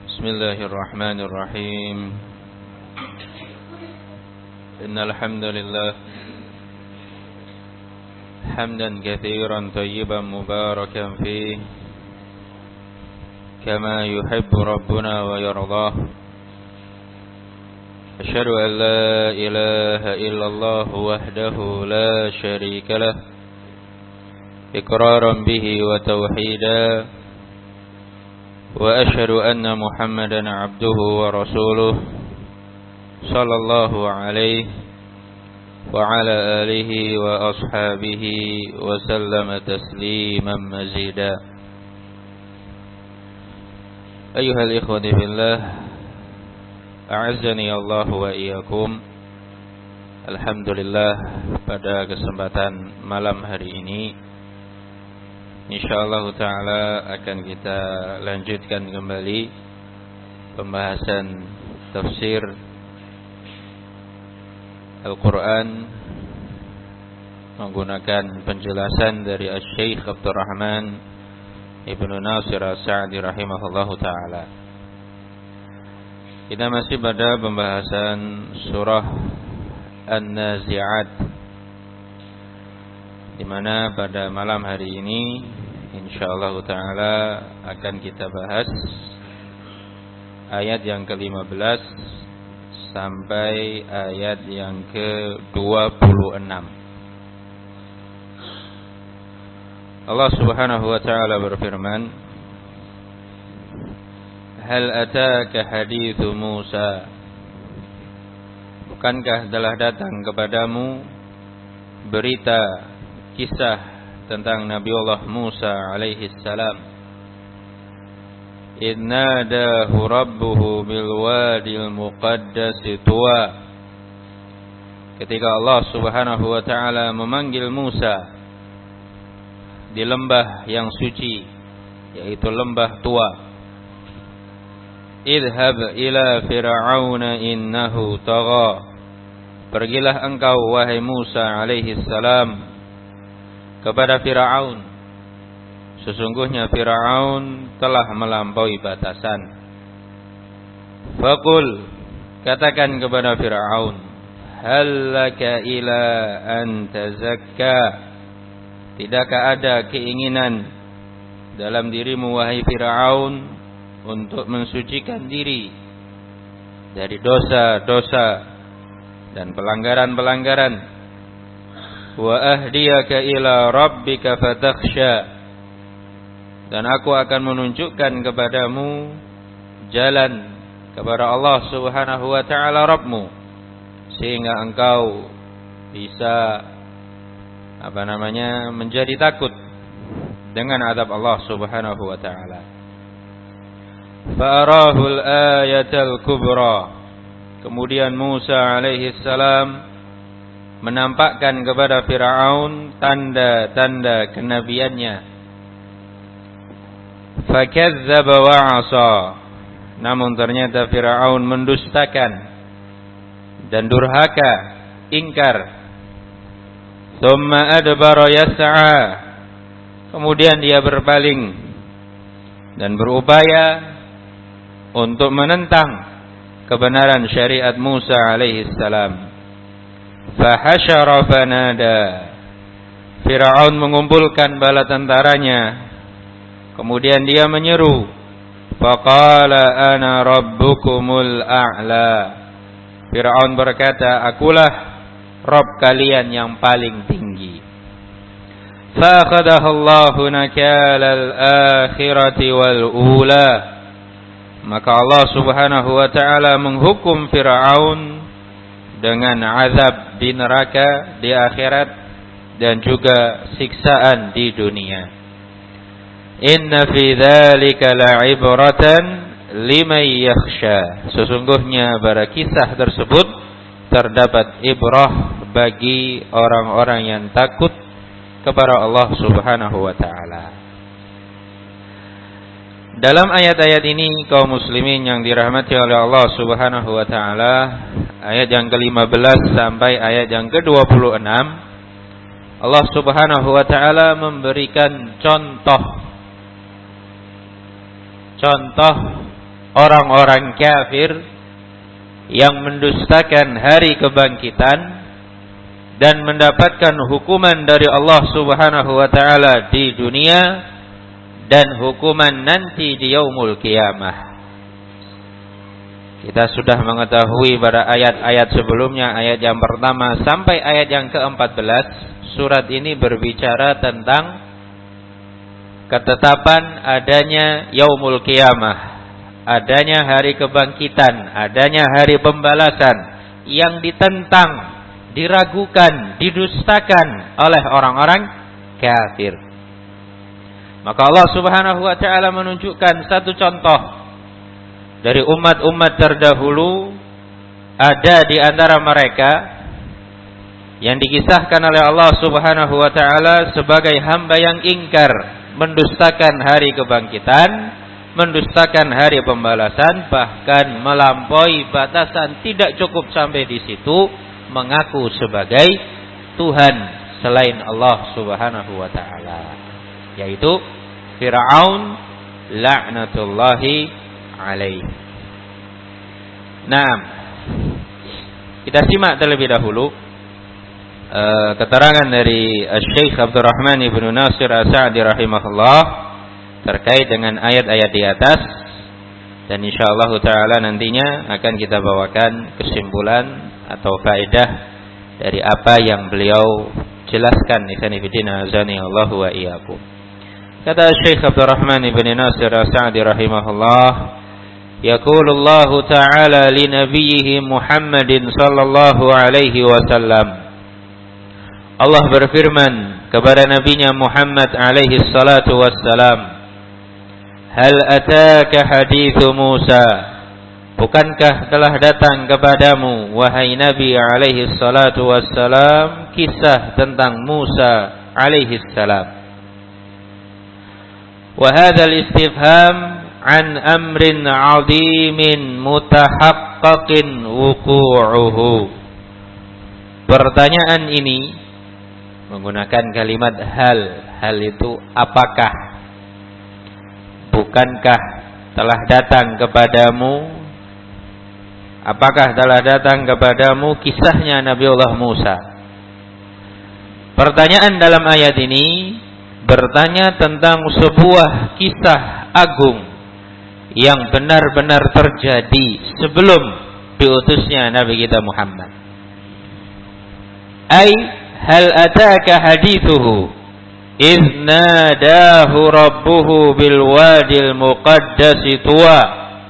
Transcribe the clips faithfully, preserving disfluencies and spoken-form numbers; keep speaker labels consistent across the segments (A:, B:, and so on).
A: Bismillahirrahmanirrahim. Innal hamdalillah hamdan katsiran thayyiban mubarakan fihi kama yuhibbu rabbuna wa yardah. Asyhadu an la ilaha illallah wahdahu la syarika lah iqraran bihi wa tauhida. Wa asyhadu anna Muhammadan abduhu wa rasuluh sallallahu alaihi wa ala alihi wa ashabihi wa sallama tasliman mazida. Ayyuhal ikhwati fillah, a'azzani Allah wa iyyakum. Alhamdulillah, pada kesempatan malam hari ini insyaallah ta'ala akan kita lanjutkan kembali pembahasan tafsir Al-Quran menggunakan penjelasan dari Asy-Syaikh Abdurrahman Ibnu Nasir As-Sa'di rahimahullahu ta'ala. Kita masih pada pembahasan surah An-Nazi'at, di mana pada malam hari ini insyaallah ta'ala akan kita bahas ayat yang ke lima belas sampai ayat yang ke dua puluh enam. Allah Subhanahu wa ta'ala berfirman, Hal ataka hadithu Musa, bukankah telah datang kepadamu berita kisah tentang Nabiullah Musa alaihi salam. Idnadahu rabbuhu bil wadil muqaddas tuwa, ketika Allah Subhanahu wa ta'ala memanggil Musa di lembah yang suci, yaitu lembah Tua. Idhab ila fir'auna innahu tagha, pergilah engkau wahai Musa alaihi salam kepada Fir'aun, sesungguhnya Fir'aun telah melampaui batasan. Faqul, katakan kepada Fir'aun, hal laka ila an tazakka, tidakkah ada keinginan dalam dirimu wahai Fir'aun untuk mensucikan diri dari dosa-dosa dan pelanggaran-pelanggaran. Wa ahdiyaka ila rabbika fatakhsha, dan aku akan menunjukkan kepadamu jalan kepada Allah Subhanahu wa ta'ala Rabbmu, sehingga engkau bisa apa namanya menjadi takut dengan azab Allah Subhanahu wa ta'ala. Fa'arahul ayatal kubra, kemudian Musa alaihi salam menampakkan kepada Fir'aun tanda-tanda kenabiannya. Fakazzaba wa 'asa, namun ternyata Fir'aun mendustakan dan durhaka, ingkar. Tsumma adbara yas'a, kemudian dia berpaling dan berupaya untuk menentang kebenaran syariat Musa alaihi salam. Fahasyara fanada, Fir'aun mengumpulkan bala tentaranya, kemudian dia menyeru, faqala ana rabbukumul a'la, Fir'aun berkata, akulah Rabb kalian yang paling tinggi. Fa'akhadahu Allahu nakalal akhirati wal ula, maka Allah Subhanahu wa ta'ala menghukum Fir'aun dengan azab di neraka di akhirat dan juga siksaan di dunia. Inna fi dzalika la'ibratan liman yakhsha, sesungguhnya pada kisah tersebut terdapat ibrah bagi orang-orang yang takut kepada Allah Subhanahu wa ta'ala. Dalam ayat-ayat ini kaum muslimin yang dirahmati oleh Allah Subhanahu wa ta'ala, ayat yang ke lima belas sampai ayat yang ke dua puluh enam, Allah Subhanahu wa ta'ala memberikan contoh contoh orang-orang kafir yang mendustakan hari kebangkitan dan mendapatkan hukuman dari Allah Subhanahu wa taala di dunia dan hukuman nanti di yaumul qiyamah. Kita sudah mengetahui pada ayat-ayat sebelumnya, ayat yang pertama sampai ayat yang keempat belas, surat ini berbicara tentang ketetapan adanya yaumul qiyamah, adanya hari kebangkitan, adanya hari pembalasan yang ditentang, diragukan, didustakan oleh orang-orang kafir. Maka Allah Subhanahu wa taala menunjukkan satu contoh dari umat-umat terdahulu. Ada di antara mereka yang dikisahkan oleh Allah Subhanahu wa taala sebagai hamba yang ingkar, mendustakan hari kebangkitan, mendustakan hari pembalasan, bahkan melampaui batasan. Tidak cukup sampai di situ, mengaku sebagai Tuhan selain Allah Subhanahu wa taala, yaitu Fir'aun la'natullahi alaih. Nah, kita simak terlebih dahulu uh, keterangan dari Syekh Abdurrahman ibn Nasir As-Sa'di rahimahullah terkait dengan ayat-ayat di atas, dan insyaallah taala nantinya akan kita bawakan kesimpulan atau faedah dari apa yang beliau jelaskan. Ikhwani fillah azani Allah wa iyyakum. Kata Syekh Abdurrahman ibn Nasir As-Sa'di rahimahullah, yaqulullahu ta'ala li nabiyhi Muhammadin sallallahu alaihi wasallam, Allah berfirman kepada nabinya Muhammad alaihi salatu wassalam, hal ataka hadithu Musa, bukankah telah datang kepadamu wahai Nabi alaihi salatu wassalam kisah tentang Musa alaihi salam. Wa hadzal istifham an amrin 'azimin mutahaqqaqin wuqu'uhu. Pertanyaan ini menggunakan kalimat hal. Hal itu apakah? Bukankah telah datang kepadamu? Apakah telah datang kepadamu kisahnya Nabiullah Musa? Pertanyaan dalam ayat ini bertanya tentang sebuah kisah agung yang benar-benar terjadi sebelum diutusnya Nabi kita Muhammad. Ai hal ataka hadithuhu idh nadahu rabbuhu bil wadil muqaddasi tuwa.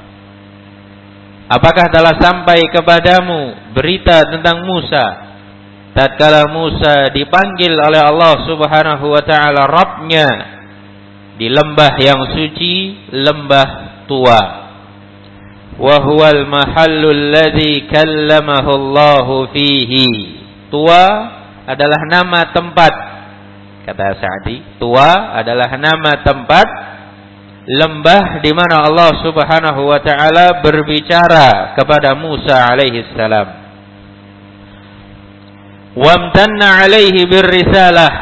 A: Apakah telah sampai kepadamu berita tentang Musa tatkala Musa dipanggil oleh Allah Subhanahu wa taala Rabbnya di lembah yang suci, lembah Tua. Wa huwal mahallul ladzi kallamahu Allahu fihi. Tua adalah nama tempat, kata Sa'di, Tua adalah nama tempat lembah di mana Allah Subhanahu wa taala berbicara kepada Musa alaihi salam. Wamtanna alaihi birrisalah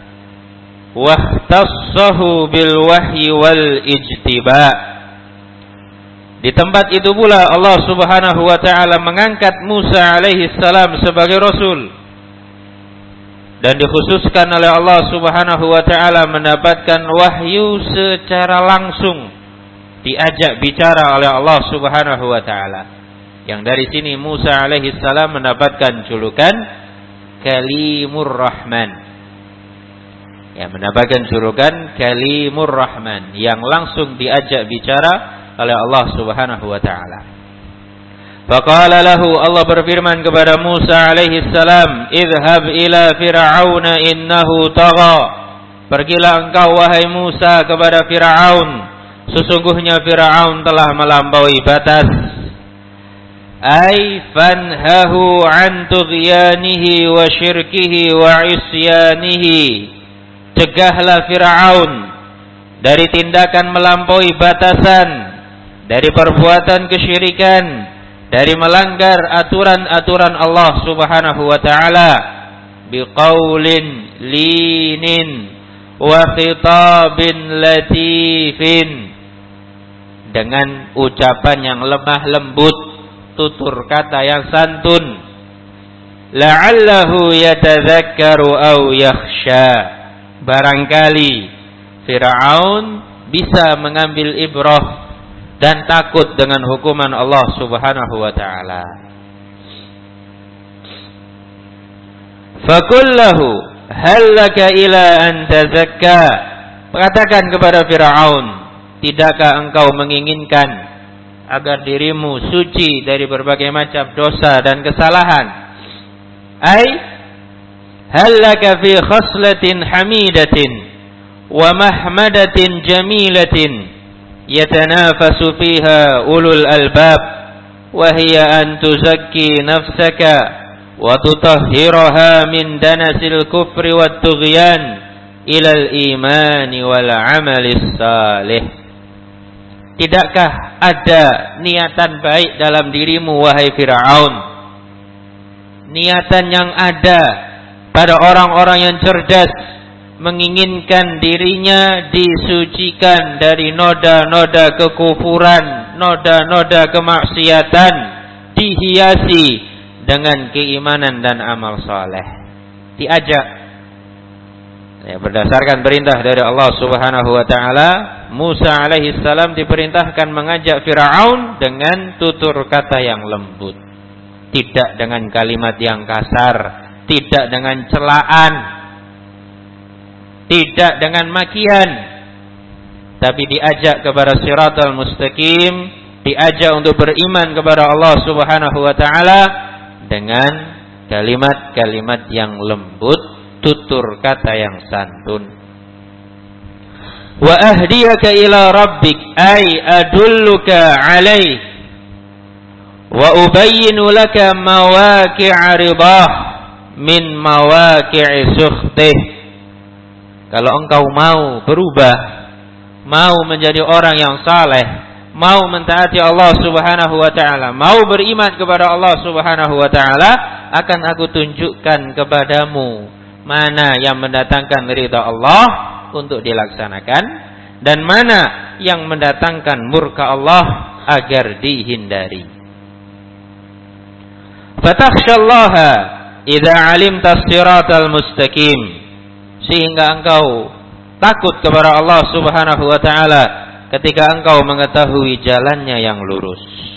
A: wahtassahu bil wahyi wal ijtiba. Di tempat itu pula Allah Subhanahu wa taala mengangkat Musa alaihi salam sebagai rasul, dan dikhususkan oleh Allah Subhanahu wa taala mendapatkan wahyu secara langsung, diajak bicara oleh Allah Subhanahu wa taala. Yang dari sini Musa alaihi salam mendapatkan julukan Kalimur Rahman. Ya, mendapatkan julukan Kalimur Rahman, yang langsung diajak bicara oleh Allah Subhanahu wa taala. Faqala lahu, Allah berfirman kepada Musa alaihi salam, idhhab ila fir'auna innahu tagha. Pergilah engkau wahai Musa kepada Fir'aun, sesungguhnya Fir'aun telah melampaui batas. Ay fanhahu an tughyanihi wa syirkihi wa isyanihi. Cegahlah Fir'aun dari tindakan melampaui batasan, dari perbuatan kesyirikan, dari melanggar aturan-aturan Allah Subhanahu wa taala, biqaulin linin wa khitabin latifin, dengan ucapan yang lemah lembut, tutur kata yang santun. La'allahu yatadzakkaru aw yakhsha. Barangkali Fir'aun bisa mengambil ibrah dan takut dengan hukuman Allah Subhanahu wa taala. Fakullahu hal laka ila an tazakka. Katakan kepada Fir'aun, tidakkah engkau menginginkan agar dirimu suci dari berbagai macam dosa dan kesalahan? Ai hal laka fi khaslatin hamidatin wa mahmadatin jamilatin yatanafasu fiha ulul albab wa hiya an tuzakki nafsaka wa tutahhiraha min danasil kufri wat tughyan ila al-iman wal amalis salih. Tidakkah ada niatan baik dalam dirimu wahai Fir'aun, niatan yang ada pada orang-orang yang cerdas, menginginkan dirinya disucikan dari noda-noda kekufuran, noda-noda kemaksiatan, dihiasi dengan keimanan dan amal saleh. Diajak, ya, berdasarkan perintah dari Allah Subhanahu wa taala, Musa alaihi salam diperintahkan mengajak Fir'aun dengan tutur kata yang lembut, tidak dengan kalimat yang kasar, tidak dengan celaan, tidak dengan makian, tapi diajak kepada siratal mustaqim, diajak untuk beriman kepada Allah Subhanahu wa taala dengan kalimat-kalimat yang lembut, tutur kata yang santun. Wa ahdiyaka ila rabbik ay adulluka alaih wa ubayyinu laka mawaqi'a ridah min mawaqi'i sukhtih. Kalau engkau mau berubah, mau menjadi orang yang saleh, mau mentaati Allah Subhanahu wa taala, mau beriman kepada Allah Subhanahu wa taala, akan aku tunjukkan kepadamu mana yang mendatangkan ridha Allah untuk dilaksanakan dan mana yang mendatangkan murka Allah agar dihindari. Fatakhshallaha idza 'alimta as-siratal mustaqim. Sehingga engkau takut kepada Allah Subhanahu wa taala ketika engkau mengetahui jalannya yang lurus.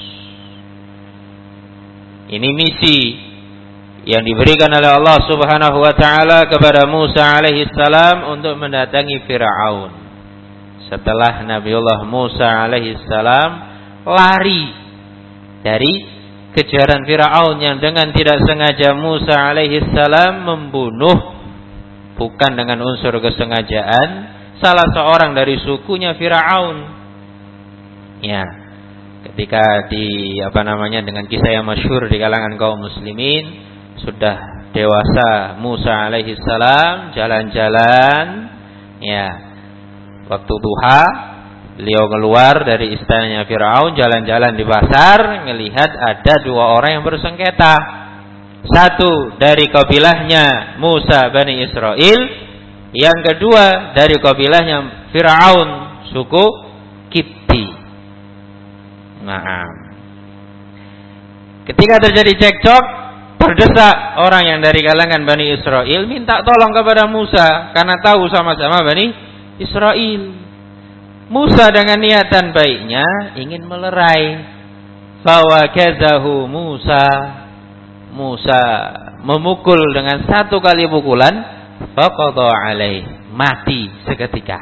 A: Ini misi yang diberikan oleh Allah Subhanahu wa taala kepada Musa alaihi salam untuk mendatangi Fir'aun. Setelah Nabiullah Musa alaihi salam lari dari kejaran Fir'aun yang dengan tidak sengaja Musa alaihi salam membunuh, bukan dengan unsur kesengajaan, salah seorang dari sukunya Fir'aun. Ya, ketika di apa namanya dengan kisah yang masyhur di kalangan kaum muslimin, sudah dewasa Musa alaihi salam jalan-jalan, ya, waktu duha beliau keluar dari istananya Fir'aun, jalan-jalan di pasar, melihat ada dua orang yang bersengketa. Satu dari kabilahnya Musa Bani Israel, yang kedua dari kabilahnya Fir'aun, suku Kipti. Nah, ketika terjadi cekcok, berdesak orang yang dari kalangan Bani Israel minta tolong kepada Musa karena tahu sama-sama Bani Israel. Musa dengan niatan baiknya ingin melerai. Fawakazahu Musa. Musa memukul dengan satu kali pukulan, faqadha alaih, mati seketika.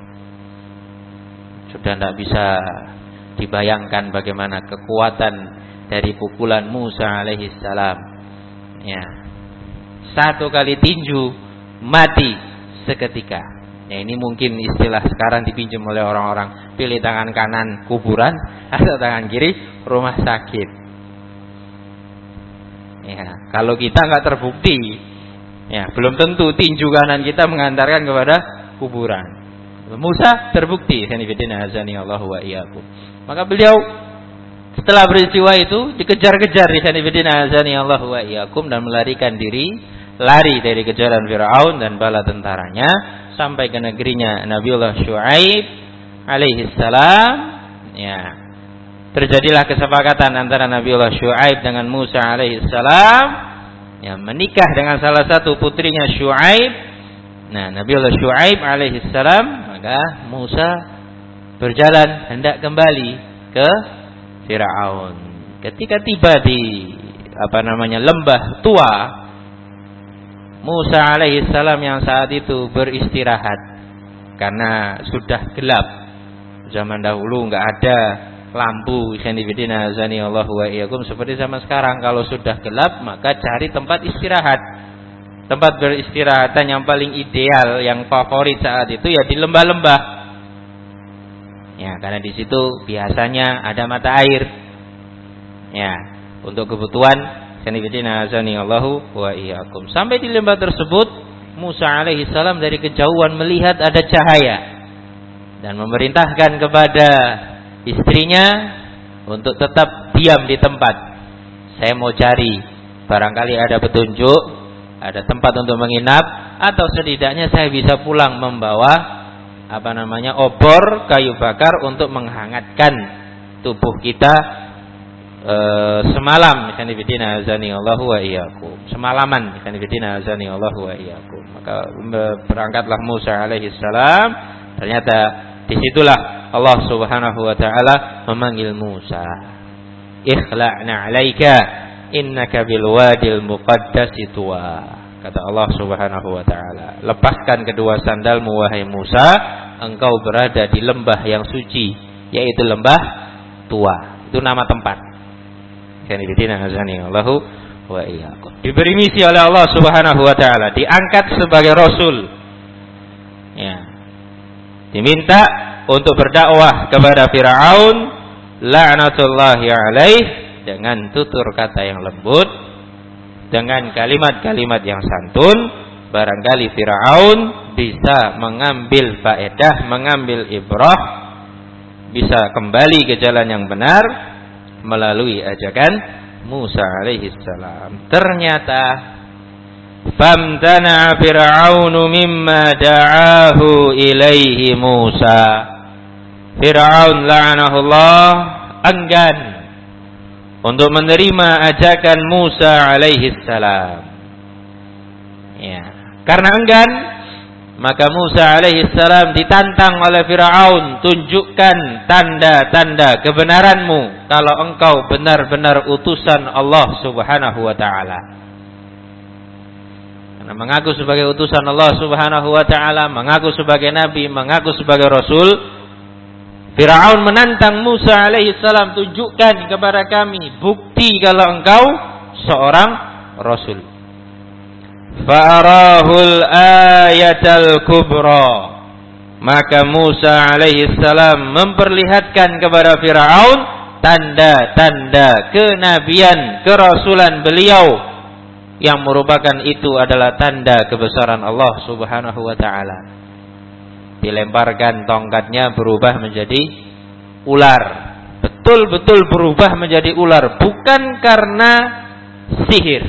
A: Sudah tidak bisa dibayangkan bagaimana kekuatan dari pukulan Musa alaihi salam. Ya. Satu kali tinju, mati seketika. Ya, ini mungkin istilah sekarang dipinjam oleh orang-orang, pilih tangan kanan kuburan atau tangan kiri rumah sakit. Ya, kalau kita nggak terbukti, ya belum tentu tinju kanan kita mengantarkan kepada kuburan. Musa terbukti, Allahu wa iyyakum. Maka beliau setelah peristiwa itu dikejar-kejar Allahu wa iyyakum dan melarikan diri, lari dari kejaran Fir'aun dan bala tentaranya sampai ke negerinya Nabiullah Syuaib alaihi salam. Ya. Terjadilah kesepakatan antara Nabiullah Syuaib dengan Musa alaihissalam, yang menikah dengan salah satu putrinya Syuaib. Nah, Nabiullah Syuaib alaihissalam, maka Musa berjalan hendak kembali ke Firaun. Ketika tiba di apa namanya lembah tua, Musa alaihissalam yang saat itu beristirahat karena sudah gelap. Zaman dahulu enggak ada lampu, sanibidina azani Allahu wa iyyakum, seperti zaman sekarang. Kalau sudah gelap maka cari tempat istirahat. Tempat beristirahatan yang paling ideal, yang favorit saat itu ya di lembah-lembah. Ya, karena di situ biasanya ada mata air. Ya, untuk kebutuhan sanibidina azani Allahu wa iyyakum. Sampai di lembah tersebut, Musa alaihissalam dari kejauhan melihat ada cahaya dan memerintahkan kepada istrinya untuk tetap diam di tempat. Saya mau cari, barangkali ada petunjuk, ada tempat untuk menginap, atau setidaknya saya bisa pulang membawa apa namanya obor kayu bakar untuk menghangatkan tubuh kita e, semalam. Ikhwanifidina azani Allahu wa iyyakum. Semalaman. Ikhwanifidina azani Allahu wa iyyakum. Maka berangkatlah Musa alaihissalam. Ternyata disitulah Allah subhanahu wa ta'ala memanggil Musa. Ikhla'na alaika innaka bil wadil muqaddasi tuwa. Kata Allah subhanahu wa ta'ala, lepaskan kedua sandalmu wahai Musa, engkau berada di lembah yang suci, yaitu lembah tua. Itu nama tempat. Kanibidina azani Allahu wa iyyakum. Diberi misi oleh Allah subhanahu wa ta'ala, diangkat sebagai Rasul. Ya. Diminta untuk berdakwah kepada Firaun, la'natullahi alaih, dengan tutur kata yang lembut, dengan kalimat-kalimat yang santun. Barangkali Firaun bisa mengambil faedah, mengambil ibrah, bisa kembali ke jalan yang benar melalui ajakan Musa alaihissalam. Ternyata famtana Fir'aunu mimma da'ahu ilaihi Musa. Fir'aun la'anahullah enggan untuk menerima ajakan Musa alaihissalam. Ya, karena enggan, maka Musa alaihissalam ditantang oleh Fir'aun, tunjukkan tanda-tanda kebenaranmu kalau engkau benar-benar utusan Allah subhanahu wa ta'ala. Mengaku sebagai utusan Allah subhanahu wa ta'ala, mengaku sebagai nabi, mengaku sebagai rasul. Firaun menantang Musa alaihissalam, tunjukkan kepada kami bukti kalau engkau seorang rasul. Fa'arahul ayatal kubra. Maka Musa alaihissalam memperlihatkan kepada Firaun tanda-tanda kenabian, kerasulan beliau, yang merupakan itu adalah tanda kebesaran Allah subhanahu wa ta'ala. Dilemparkan tongkatnya, berubah menjadi ular. Betul-betul berubah menjadi ular, bukan karena sihir.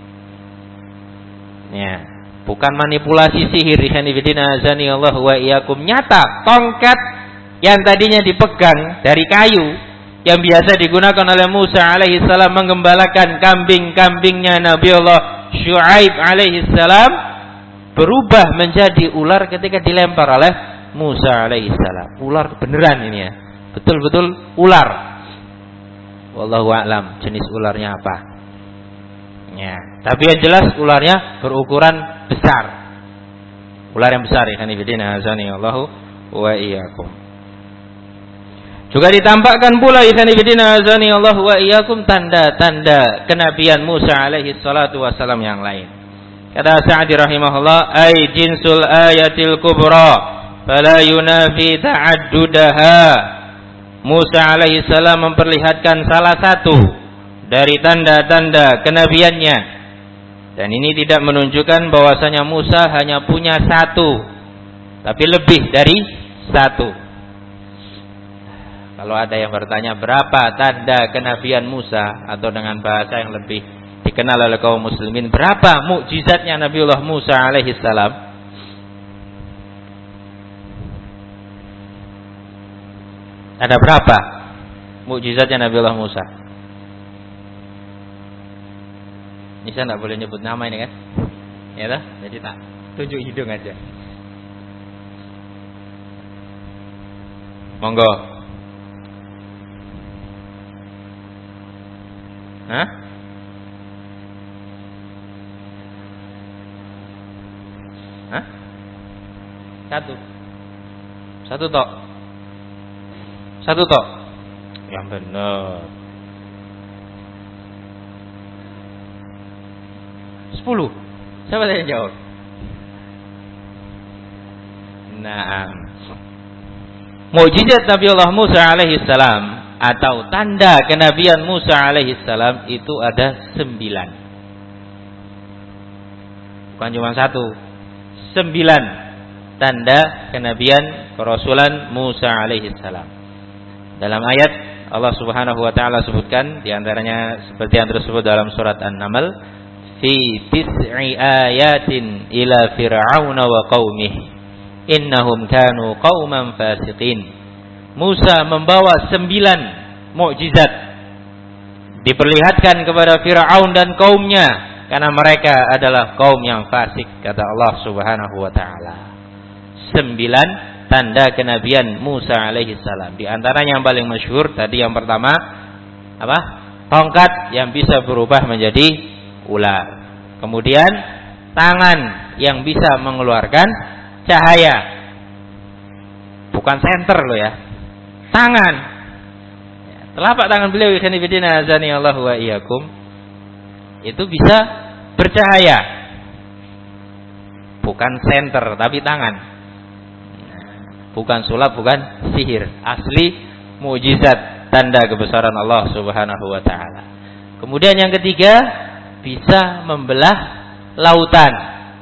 A: Ya, bukan manipulasi sihir. Ikhwanifidina azani Allah wa iyyakum. Nyata, tongkat yang tadinya dipegang dari kayu, yang biasa digunakan oleh Musa alaihissalam menggembalakan kambing-kambingnya Nabi Allah Syuaib alaihissalam, berubah menjadi ular ketika dilempar oleh Musa alaihissalam. Ular beneran ini ya, betul-betul ular. Wallahu a'lam jenis ularnya apa. Ya, tapi yang jelas ularnya berukuran besar. Ular yang besar ya, kanifidina azani Allahu wa iyyakum. Juga ditampakkan pula ikhwanifidina azani Allah wa iyyakum tanda-tanda kenabian Musa alaihi salatu wasalam yang lain. Kata Sa'di rahimahullah, ay jinsul ayatil kubra fala yunafi ta'addudaha. Musa alaihi salam memperlihatkan salah satu dari tanda-tanda kenabiannya, dan ini tidak menunjukkan bahwasanya Musa hanya punya satu, tapi lebih dari satu. Kalau ada yang bertanya berapa tanda kenabian Musa, atau dengan bahasa yang lebih dikenal oleh kaum muslimin, berapa mukjizatnya Nabiullah Musa alaihi salam? Ada berapa mukjizatnya Nabi Allah Musa? Nisa enggak boleh nyebut nama ini kan? Ya toh? Jadi tak tunjuk hidung aja. Monggo. Hah? Hah? Satu. Satu tok. Satu tok. Yang benar. Sepuluh. Siapa yang jawab? Nah, mukjizat Nabi Allah Musa alaihi salam atau tanda kenabian Musa alaihi salam itu ada sembilan. Bukan cuma satu. Sembilan tanda kenabian kerasulan Musa alaihi salam. Dalam ayat Allah Subhanahu wa taala sebutkan di antaranya seperti yang tersebut dalam surat An-Naml, fi tis'i ayatin ila fir'auna wa qaumihi innahum kanu qauman fasiqin. Musa membawa sembilan mukjizat diperlihatkan kepada Fir'aun dan kaumnya karena mereka adalah kaum yang fasik, kata Allah Subhanahu wa taala. Sembilan tanda kenabian Musa alaihi salam. Di antaranya yang paling masyhur tadi yang pertama apa? Tongkat yang bisa berubah menjadi ular. Kemudian tangan yang bisa mengeluarkan cahaya. Bukan senter loh ya. Tangan. Telapak tangan beliau ikhwan fillah azani Allah wa iyyakum itu bisa bercahaya. Bukan senter tapi tangan. Bukan sulap, bukan sihir. Asli mukjizat tanda kebesaran Allah Subhanahu wa taala. Kemudian yang ketiga, bisa membelah lautan.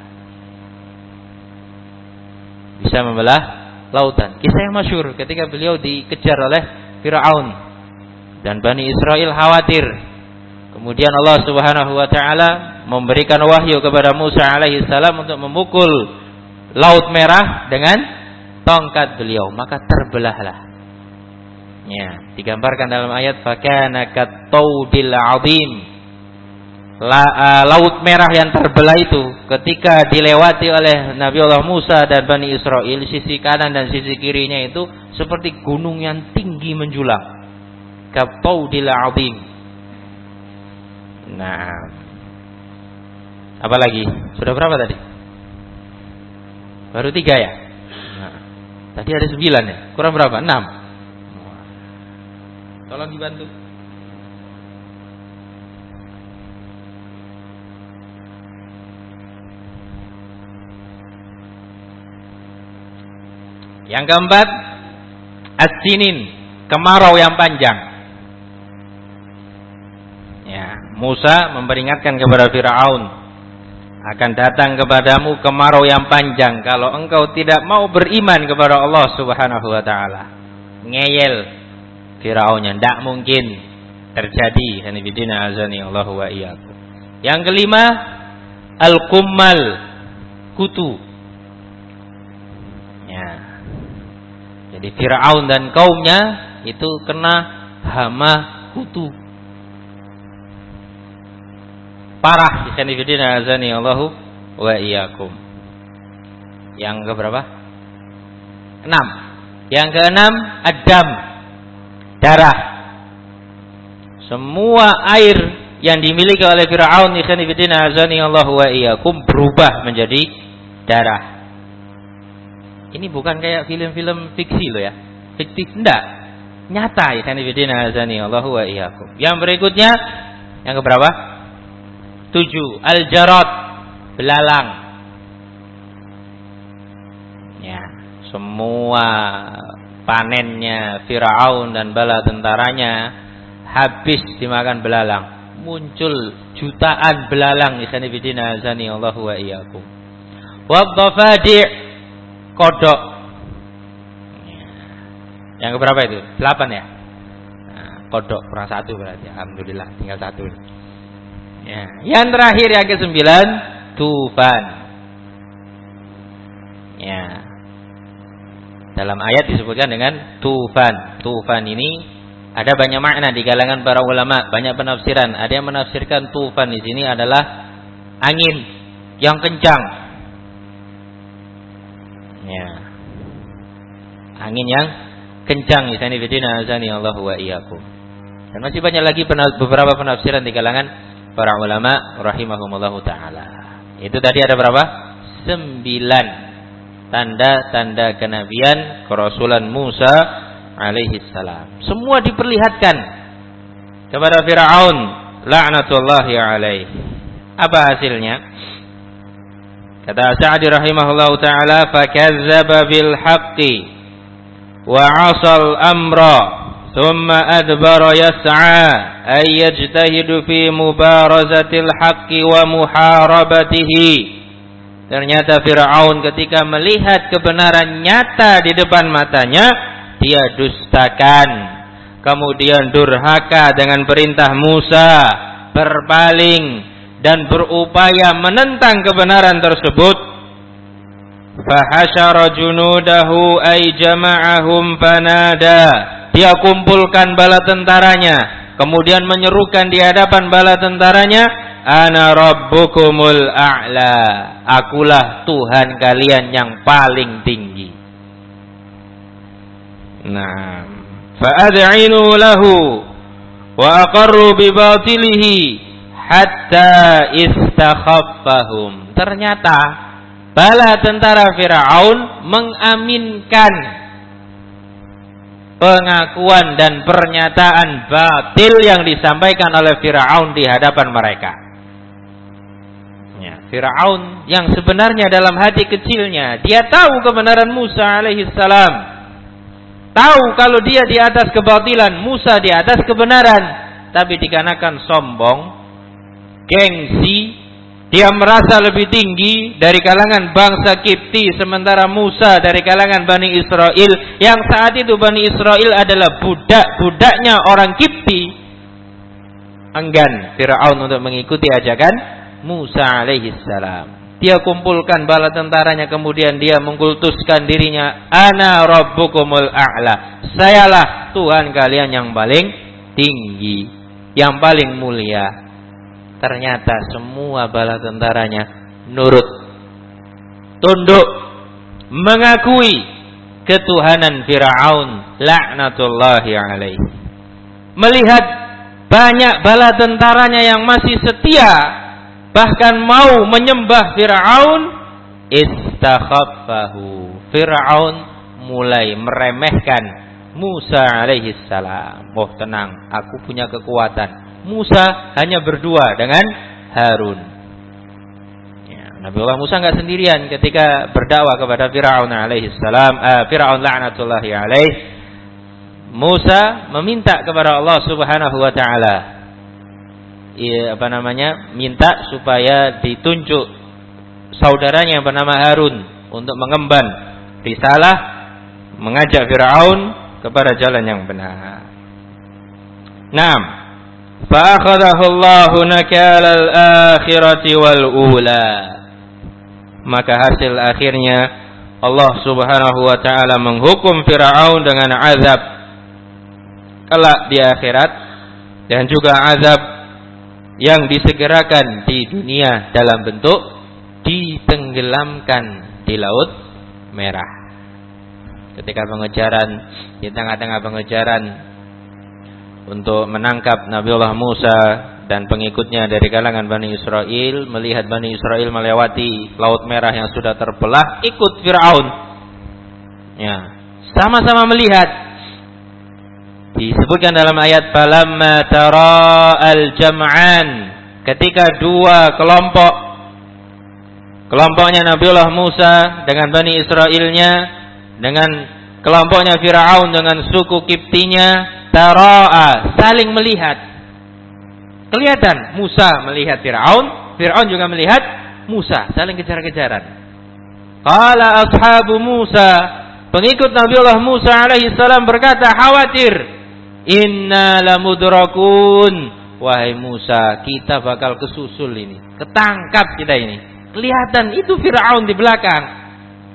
A: Bisa membelah lautan. Kisah yang masyhur ketika beliau dikejar oleh Fir'aun dan Bani Israel khawatir. Kemudian Allah Subhanahu wa taala memberikan wahyu kepada Musa alaihi salam untuk memukul Laut Merah dengan tongkat beliau, maka terbelahlah. Ya, digambarkan dalam ayat fakana kat-taudil 'adzim. La, uh, Laut Merah yang terbelah itu ketika dilewati oleh Nabi Allah Musa dan Bani Israel, sisi kanan dan sisi kirinya itu seperti gunung yang tinggi menjulang. Kat-taudil 'adzim. Nah. Apa lagi? Sudah berapa tadi? Baru tiga ya? Nah. Tadi ada sembilan ya? Kurang berapa? Enam. Tolong dibantu. Yang keempat, as-sinin, kemarau yang panjang. Ya, Musa memperingatkan kepada Fir'aun, akan datang kepadamu kemarau yang panjang kalau engkau tidak mau beriman kepada Allah Subhanahu wa taala. Ngeyel Firaunnya, tidak mungkin terjadi. Hanifidina azani Allah wa iyyakum. Yang kelima, al-kummal, kutu. Ya. Jadi Firaun dan kaumnya itu kena hama kutu. Parah, ikhwanifidina azani Allahu wa iyyakum. Yang keberapa? Enam. Yang keenam, ad-dam, darah. Semua air yang dimiliki oleh Fir'aun ikhwanifidina azani Allahu wa iyyakum berubah menjadi darah. Ini bukan kayak film-film fiksi loh ya. Fiktif enggak. Nyata ikhwanifidina azani Allahu wa iyyakum. Yang berikutnya, yang keberapa? Tujuh, al-jarad, belalang. Ya, semua panennya Fir'aun dan bala tentaranya habis dimakan belalang. Muncul jutaan belalang ikhwanifidina azani Allahu wa iyyakum. Wadh-dhafadi', kodok. Ya. Yang keberapa itu? Delapan ya? Nah, kodok kurang satu berarti. Alhamdulillah tinggal satu. Ya. Yang terakhir yang kesembilan, tufan. Ya. Dalam ayat disebutkan dengan tufan. Tufan ini Ada banyak makna di kalangan para ulama, banyak penafsiran. Ada yang menafsirkan tufan di sini adalah angin yang kencang. Ya. Angin yang kencang, isani bidina azani Allahu wa iyyakum. Dan masih banyak lagi beberapa penafsiran di kalangan para ulama rahimahumullahu taala. Itu tadi ada berapa? Sembilan tanda-tanda kenabian kerasulan Musa alaihi salam. Semua diperlihatkan kepada Firaun laknatullahi alaihi. Apa hasilnya? Kata Sa'di rahimahullahu taala, "Fakazzaba bil haqqi wa 'asal amra, thumma adbara yas'a ay yajtahidu fi mubarazatil haqqi wa muharabatihi." Ternyata Firaun ketika melihat kebenaran nyata di depan matanya, dia dustakan, kemudian durhaka dengan perintah Musa, berpaling dan berupaya menentang kebenaran tersebut. Fahasyara junudahu ay jama'ahum fanada. Dia kumpulkan bala tentaranya, kemudian menyerukan di hadapan bala tentaranya, ana rabbukumul a'la. Akulah Tuhan kalian yang paling tinggi. Nah, fa'ad'inu lahu wa aqarru bi batilihi hatta istakhaffahum. Ternyata bala tentara Firaun mengaminkan pengakuan dan pernyataan batil yang disampaikan oleh Firaun di hadapan mereka. Ya, Firaun yang sebenarnya dalam hati kecilnya dia tahu kebenaran Musa alaihi salam. Tahu kalau dia di atas kebatilan, Musa di atas kebenaran. Tapi dikarenakan sombong, gengsi, dia merasa lebih tinggi dari kalangan bangsa Kipti, sementara Musa dari kalangan Bani Israel, yang saat itu Bani Israel adalah budak-budaknya orang Kipti. Enggan Firaun untuk mengikuti ajakan Musa alaihi salam. Dia kumpulkan bala tentaranya, kemudian dia mengkultuskan dirinya, ana rabbukumul a'la. Sayalah Tuhan kalian yang paling tinggi, yang paling mulia. Ternyata semua bala tentaranya nurut, tunduk, mengakui ketuhanan Firaun laknatullahi alaihi. Melihat banyak bala tentaranya yang masih setia, bahkan mau menyembah Firaun, istakhaffahu. Firaun mulai meremehkan Musa alaihi salam. Oh tenang, aku punya kekuatan. Musa hanya berdua dengan Harun. Ya, Nabiullah Musa enggak sendirian ketika berdakwah kepada Firaun alaihi salam. Uh, Firaun laknatullahi alaihi. Musa meminta kepada Allah Subhanahu wa taala, ya, apa namanya, minta supaya ditunjuk saudaranya yang bernama Harun untuk mengemban risalah mengajak Firaun kepada jalan yang benar. Naam, fa akhadahu Allahu nakalal akhirati wal ula. Maka hasil akhirnya Allah Subhanahu wa taala menghukum Firaun dengan azab kelak di akhirat, dan juga azab yang disegerakan di dunia dalam bentuk ditenggelamkan di Laut Merah. Ketika pengejaran, di tengah-tengah pengejaran untuk menangkap Nabiullah Musa dan pengikutnya dari kalangan Bani Israel, melihat Bani Israel melewati Laut Merah yang sudah terbelah, ikut Firaun. Ya, sama-sama melihat. Disebutkan dalam ayat falamma tara al-jam'an, ketika dua kelompok, kelompoknya Nabiullah Musa dengan Bani Israilnya, dengan kelompoknya Firaun dengan suku Kiptinya, tara'a, saling melihat. Kelihatan Musa melihat Firaun, Firaun juga melihat Musa, saling kejar-kejaran. Qala ashabu Musa, pengikut Nabiullah Musa alaihi salam berkata khawatir, inna lamudrakun, wahai Musa, kita bakal kesusul ini, ketangkap kita ini. Kelihatan itu Firaun di belakang.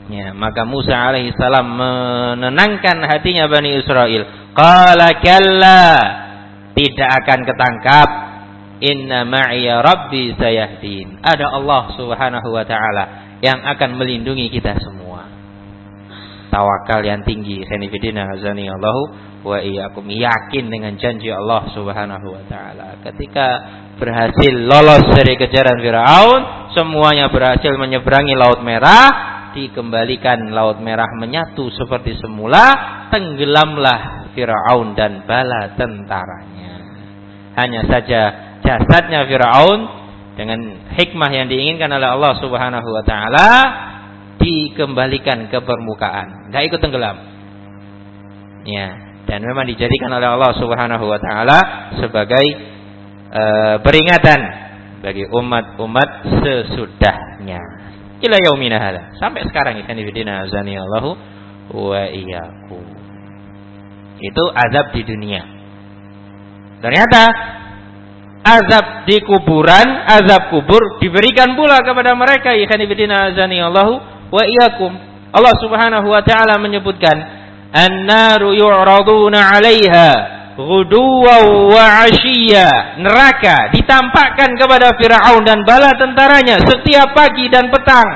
A: Ya, maka Musa alaihi salam menenangkan hatinya Bani Israel. Qala kalla, tidak akan ketangkap. Inna ma'iya rabbi sayahdin. Ada Allah subhanahu wa ta'ala yang akan melindungi kita semua. Tawakal yang tinggi. Khanifidina azani Allahu wa iyyakum. Yakin dengan janji Allah subhanahu wa ta'ala. Ketika berhasil lolos dari kejaran Firaun, semuanya berhasil menyeberangi Laut Merah, dikembalikan Laut Merah menyatu seperti semula, tenggelamlah Firaun dan bala tentaranya. Hanya saja jasadnya Firaun dengan hikmah yang diinginkan oleh Allah Subhanahu wa taala dikembalikan ke permukaan, enggak ikut tenggelam. Ya, dan memang dijadikan oleh Allah Subhanahu wa taala sebagai e, peringatan bagi umat-umat sesudahnya. Ila yaumina hadza. Sampai sekarang ikhwan fillah azani Allahu wa iyyakum. Itu azab di dunia. Ternyata azab di kuburan, azab kubur diberikan pula kepada mereka ikhwan fillah azani Allahu wa iyyakum. Allah Subhanahu wa taala menyebutkan an-naru yu'raduna 'alaiha ghuduwan wa 'ashiyya. Neraka ditampakkan kepada Firaun dan bala tentaranya setiap pagi dan petang.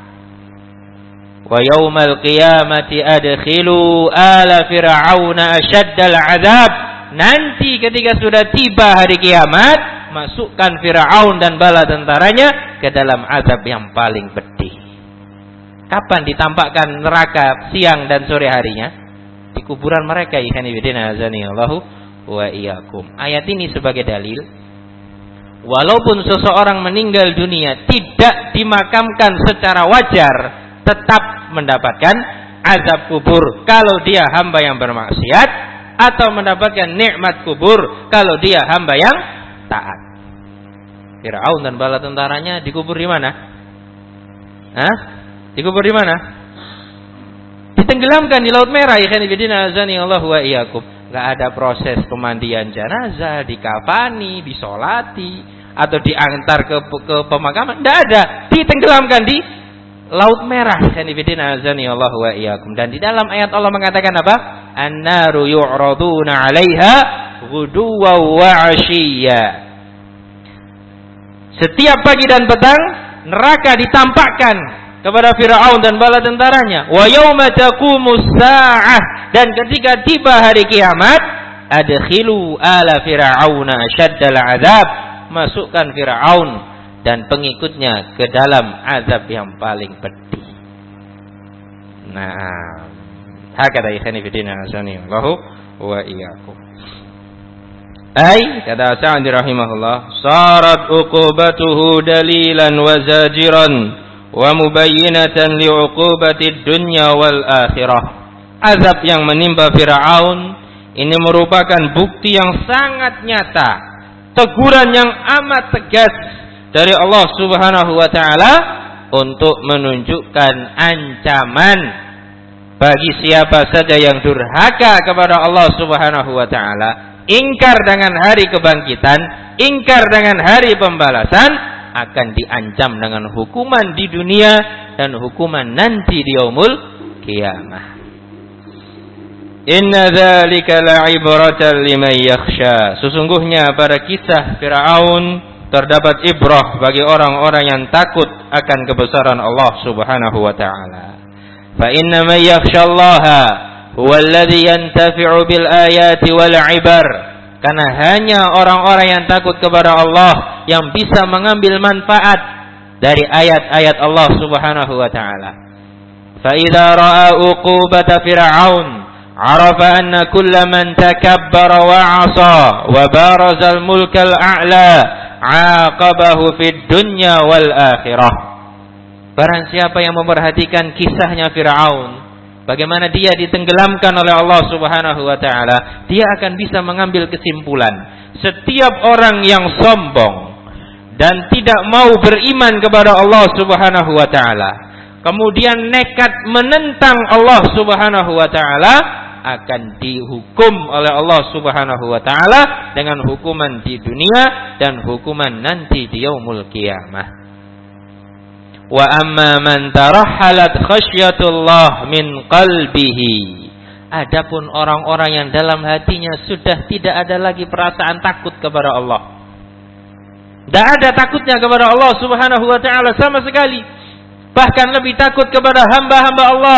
A: Wa yaumal qiyamati adkhilu ala fir'auna asyaddal 'adzab. Nanti ketika sudah tiba hari kiamat, masukkan Firaun dan bala tentaranya ke dalam azab yang paling pedih. Kapan ditampakkan neraka? Siang dan sore harinya di kuburan mereka. Ikhwan fillah azani Allahu wa iyyakum. Ayat ini sebagai dalil, walaupun seseorang meninggal dunia tidak dimakamkan secara wajar, tetap mendapatkan azab kubur kalau dia hamba yang bermaksiat, atau mendapatkan nikmat kubur kalau dia hamba yang taat. Firaun dan bala tentaranya dikubur di mana? Hah? Dikubur di mana? Ditenggelamkan di Laut Merah. Ikhwan fillah azani Allahu wa iyyakum. Enggak ada proses pemandian jenazah, dikafani, disolati, atau diantar ke ke pemakaman. Enggak ada. Ditenggelamkan di Laut Merah. Ikhwan fillah azani Allahu wa iyyakum. Dan di dalam ayat Allah mengatakan apa? An-naru yu'raduna 'alaiha ghuduwan wa 'ashiyya. Setiap pagi dan petang neraka ditampakkan kepada Firaun dan bala tentaranya. Wa yauma taqumus saa'ah, dan ketika tiba hari kiamat, adkhilu ala fir'auna asyaddal 'adzab. Masukkan Firaun dan pengikutnya ke dalam azab yang paling pedih. Nah, hakada ikhwani fillah azani Allahu wa iyyakum. Ai kata Sa'di rahimahullah, sarat uqubatuhu dalilan wa zajiran wa mubayyinatan li'uqubati dunya wal akhirah. Azab yang menimpa Firaun ini merupakan bukti yang sangat nyata, teguran yang amat tegas dari Allah Subhanahu wa taala untuk menunjukkan ancaman bagi siapa saja yang durhaka kepada Allah Subhanahu wa taala, ingkar dengan hari kebangkitan, ingkar dengan hari pembalasan, akan diancam dengan hukuman di dunia dan hukuman nanti di yaumul qiyamah. Inna dzalika la'ibratan liman yakhsha. Sesungguhnya pada kisah Firaun terdapat ibrah bagi orang-orang yang takut akan kebesaran Allah Subhanahu wa taala. Fa inna man yakhshallaha huwa alladhi yantafi'u bil ayati wal 'ibar. Karena hanya orang-orang yang takut kepada Allah yang bisa mengambil manfaat dari ayat-ayat Allah Subhanahu wa taala. Fa idza ra'a uqubata fir'aun, 'arafa anna kulla man takabbara wa 'asa wa baraza al-mulka al-a'la 'aqabahu fid dunya wal akhirah. Barang siapa yang memperhatikan kisahnya Firaun, bagaimana dia ditenggelamkan oleh Allah Subhanahu wa taala, dia akan bisa mengambil kesimpulan. Setiap orang yang sombong dan tidak mau beriman kepada Allah Subhanahu wa taala, kemudian nekat menentang Allah Subhanahu wa taala, akan dihukum oleh Allah Subhanahu wa taala dengan hukuman di dunia dan hukuman nanti di yaumul qiyamah. Wa amma man tarahhalat khasyatullah min qalbihi. Adapun orang-orang yang dalam hatinya sudah tidak ada lagi perasaan takut kepada Allah. Tidak ada takutnya kepada Allah Subhanahu wa taala sama sekali. Bahkan lebih takut kepada hamba-hamba Allah.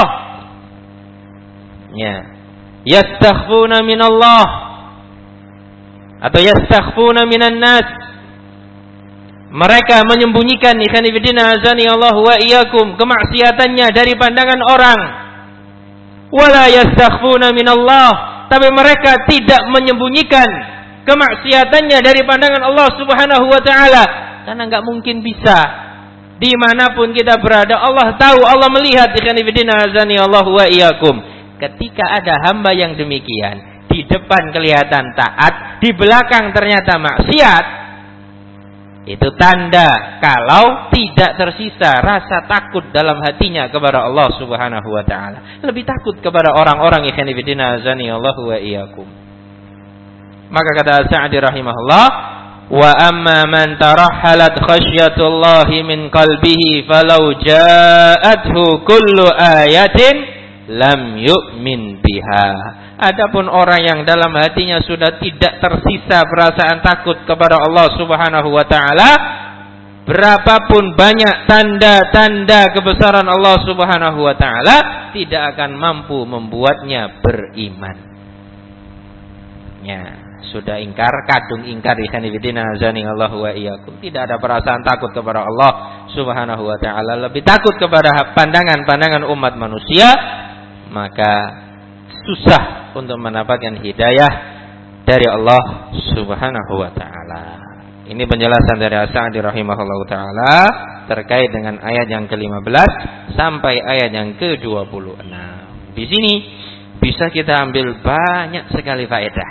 A: Ya. Yastakhfuna minallah atau yastakhfuna minan nas. Mereka menyembunyikan ikhwan fillah azani Allah wa iyyakum kemaksiatannya dari pandangan orang. Wala yastakhfuna minallah, tapi mereka tidak menyembunyikan kemaksiatannya dari pandangan Allah Subhanahu wa taala, karena enggak mungkin bisa. Dimanapun kita berada, Allah tahu, Allah melihat ikhwan fillah azani Allah wa iyyakum. Ketika ada hamba yang demikian, di depan kelihatan taat, di belakang ternyata maksiat, itu tanda kalau tidak tersisa rasa takut dalam hatinya kepada Allah Subhanahu wa taala. Lebih takut kepada orang-orang ikhwan fillah azani Allah wa iyyakum. Maka kata Sa'di rahimahullah, wa amma man tarahhalat khasyatullahi min qalbihi falau ja'athu kullu ayatin lam yu'min biha. Adapun orang yang dalam hatinya sudah tidak tersisa perasaan takut kepada Allah Subhanahu wa taala, berapapun banyak tanda-tanda kebesaran Allah Subhanahu wa taala, tidak akan mampu membuatnya beriman. Ya, sudah ingkar, kadung ingkar ikhwan fillah azani Allah wa iyyakum. Tidak ada perasaan takut kepada Allah Subhanahu wa taala, lebih takut kepada pandangan-pandangan umat manusia, maka susah untuk mendapatkan hidayah dari Allah Subhanahu wa taala. Ini penjelasan dari As-Sa'di rahimahullahu taala terkait dengan ayat yang kelima belas sampai ayat yang ke dua puluh enam. Di sini bisa kita ambil banyak sekali faedah.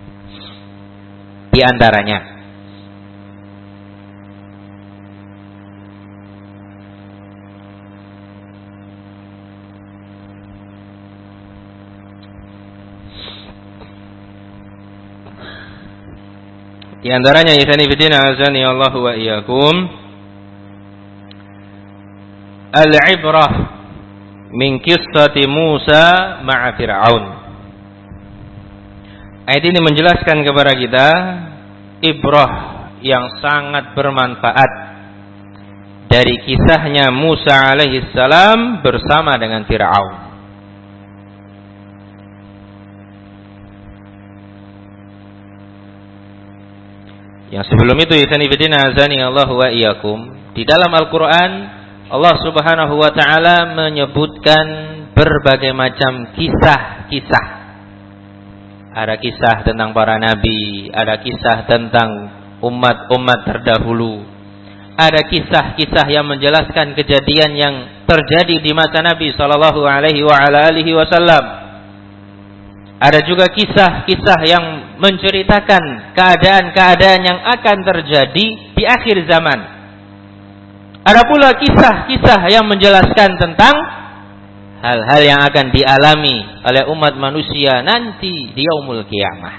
A: Di antaranya, Di antaranya ikhwan fillah azani Allah wa iyyakum, al-ibrah min qissati Musa ma'a Fir'aun. Ayat ini menjelaskan kepada kita ibrah yang sangat bermanfaat dari kisahnya Musa alaihi salam bersama dengan Fir'aun. Yang sebelum itu ikhwan fillah azani Allah wa iyyakum, di dalam Al-Qur'an Allah Subhanahu wa taala menyebutkan berbagai macam kisah-kisah. Ada kisah tentang para nabi, ada kisah tentang umat-umat terdahulu. Ada kisah-kisah yang menjelaskan kejadian yang terjadi di masa Nabi sallallahu alaihi wa ala alihi wasallam. Ada juga kisah-kisah yang menceritakan keadaan-keadaan yang akan terjadi di akhir zaman. Ada pula kisah-kisah yang menjelaskan tentang hal-hal yang akan dialami oleh umat manusia nanti di yaumul qiyamah.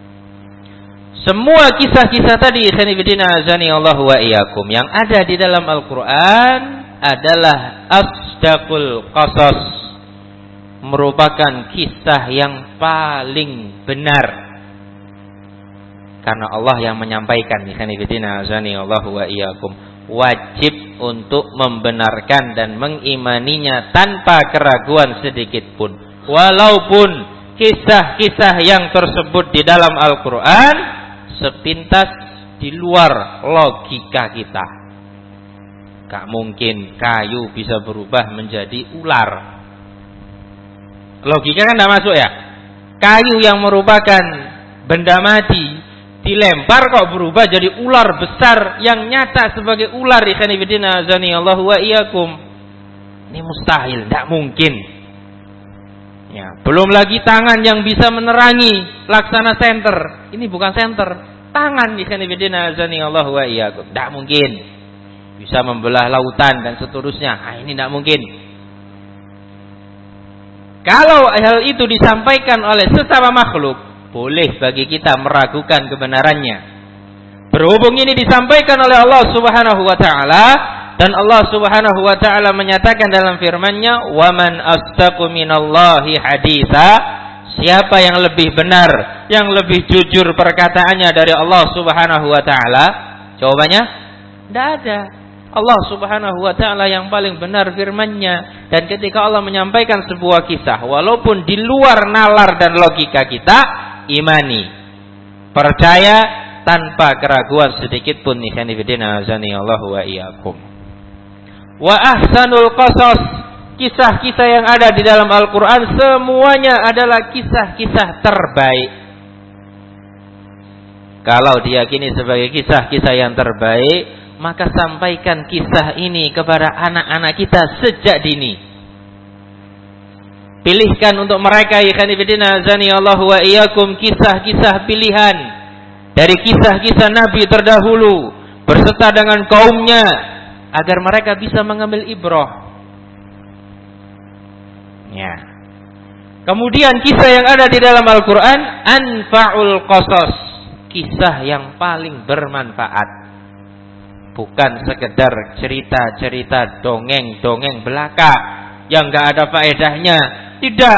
A: Semua kisah-kisah tadi ikhwan fillah azani Allah wa iyyakum yang ada di dalam Al-Qur'an adalah asdaqul qasas, merupakan kisah yang paling benar, karena Allah yang menyampaikan. Ikhwan fillah azani Allah wa iyyakum, wajib untuk membenarkan dan mengimaninya tanpa keraguan sedikit pun, walaupun kisah-kisah yang tersebut di dalam Al-Qur'an sepintas di luar logika kita. Gak mungkin kayu bisa berubah menjadi ular. Logika kan tidak masuk ya. Kayu yang merupakan benda mati dilempar kok berubah jadi ular besar yang nyata sebagai ular. Ikhwan fillah azani Allah wa iyyakum. Ini mustahil, tidak mungkin. Ya, belum lagi tangan yang bisa menerangi laksana senter. Ini bukan senter, tangan ikhwan fillah azani Allah wa iyyakum. Tidak mungkin. Bisa membelah lautan dan seterusnya. Ah, ini tidak mungkin. Kalau hal itu disampaikan oleh sesama makhluk, boleh bagi kita meragukan kebenarannya. Berhubung ini disampaikan oleh Allah Subhanahu wa taala Dan Allah Subhanahu wa taala menyatakan dalam firman-Nya, "Wa man asdaqu minallahi haditsa." Siapa yang lebih benar, yang lebih jujur perkataannya dari Allah Subhanahu wa taala? Jawabannya, tidak ada. Allah Subhanahu wa taala yang paling benar firman-Nya. Dan ketika Allah menyampaikan sebuah kisah, walaupun di luar nalar dan logika kita, imani, percaya tanpa keraguan sedikit pun. Ikhwani fillah, azanillahu wa iyyakum. Wa ahsanul qasas, kisah-kisah yang ada di dalam Al-Quran semuanya adalah kisah-kisah terbaik. Kalau diyakini sebagai kisah-kisah yang terbaik, maka sampaikan kisah ini kepada anak-anak kita sejak dini. Pilihkan untuk mereka, ikhwani fillah, azanillahu wa iyyakum, kisah-kisah pilihan dari kisah-kisah Nabi terdahulu berserta dengan kaumnya, agar mereka bisa mengambil ibrah. Ya. Kemudian kisah yang ada di dalam Al-Quran, anfa'ul qasas, kisah yang paling bermanfaat. Bukan sekedar cerita-cerita dongeng-dongeng belaka yang gak ada faedahnya. Tidak.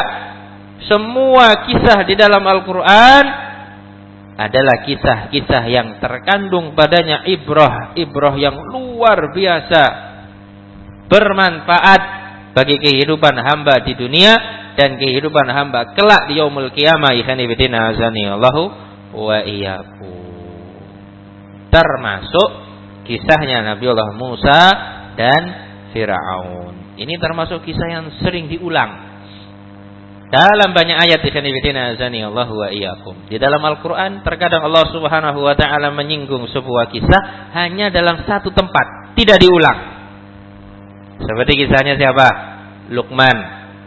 A: Semua kisah di dalam Al-Quran adalah kisah-kisah yang terkandung padanya ibrah, ibrah yang luar biasa, bermanfaat bagi kehidupan hamba di dunia dan kehidupan hamba kelak di yaumul qiyamah. Ikhwani fillah, azanillahu wa iyyakum. Termasuk kisahnya Nabiullah Musa dan Fir'aun. Ini termasuk kisah yang sering diulang dalam banyak ayat. Ikhwani fillah, azanillahu wa iyyakum. Di dalam Al-Quran terkadang Allah Subhanahu wa taala menyinggung sebuah kisah hanya dalam satu tempat, tidak diulang. Seperti kisahnya siapa? Luqman.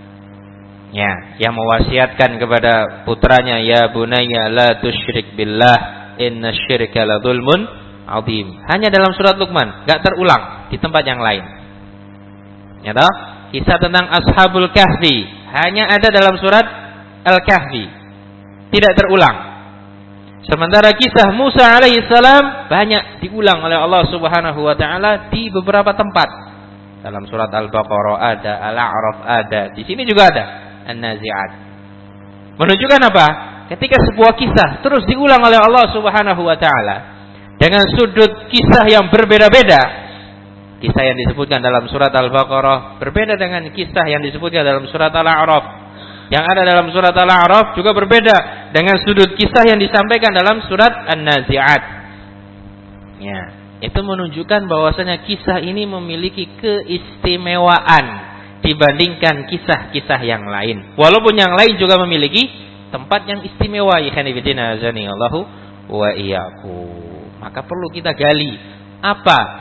A: Ya, yang mewasiatkan kepada putranya, ya bunayya la tusyrik billah innasyirka la dzulmun adzim. Hanya dalam surat Luqman, enggak terulang di tempat yang lain. Ya toh? Kisah tentang Ashabul Kahfi hanya ada dalam surat Al-Kahfi, tidak terulang. Sementara kisah Musa alaihissalam banyak diulang oleh Allah Subhanahu wa taala di beberapa tempat. Dalam surat Al-Baqarah ada, Al-A'raf ada, di sini juga ada, An-Nazi'at. Menunjukkan apa? Ketika sebuah kisah terus diulang oleh Allah Subhanahu wa taala dengan sudut kisah yang berbeda-beda. Kisah yang disebutkan dalam surat Al-Baqarah berbeda dengan kisah yang disebutkan dalam surat Al-A'raf. Yang ada dalam surat Al-A'raf juga berbeda dengan sudut kisah yang disampaikan dalam surat An-Nazi'at. Ya, itu menunjukkan bahwasanya kisah ini memiliki keistimewaan dibandingkan kisah-kisah yang lain. Walaupun yang lain juga memiliki tempat yang istimewa. Ikhwani fillah, azanillahu wa iyyakum. Maka perlu kita gali apa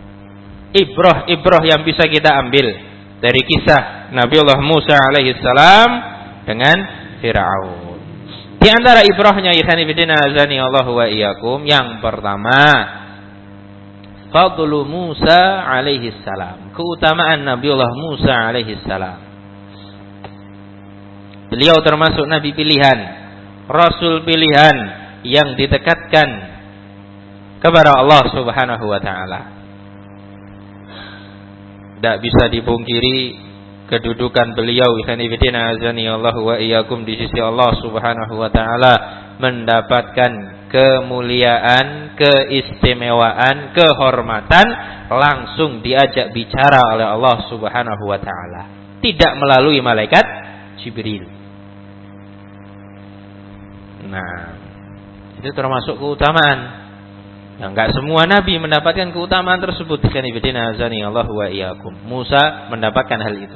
A: ibrah-ibrah yang bisa kita ambil dari kisah Nabiullah Musa alaihissalam dengan Fir'aun. Di antara ibrahnya, ikhwani fillah, azanillahu wa iyyakum, yang pertama, fadlu Musa alaihissalam, keutamaan Nabiullah Musa alaihissalam. Beliau termasuk nabi pilihan, rasul pilihan yang didekatkan kepada Allah Subhanahu wa taala. Tidak bisa dipungkiri kedudukan beliau, ikhwani fillah, azanillahu wa iyyakum, di sisi Allah Subhanahu wa taala mendapatkan kemuliaan, keistimewaan, kehormatan, langsung diajak bicara oleh Allah Subhanahu wa taala, tidak melalui malaikat Jibril. Nah, itu termasuk keutamaan yang enggak semua nabi mendapatkan keutamaan tersebut. Ikhwani fillah, azanillahu wa iyyakum. Musa mendapatkan hal itu.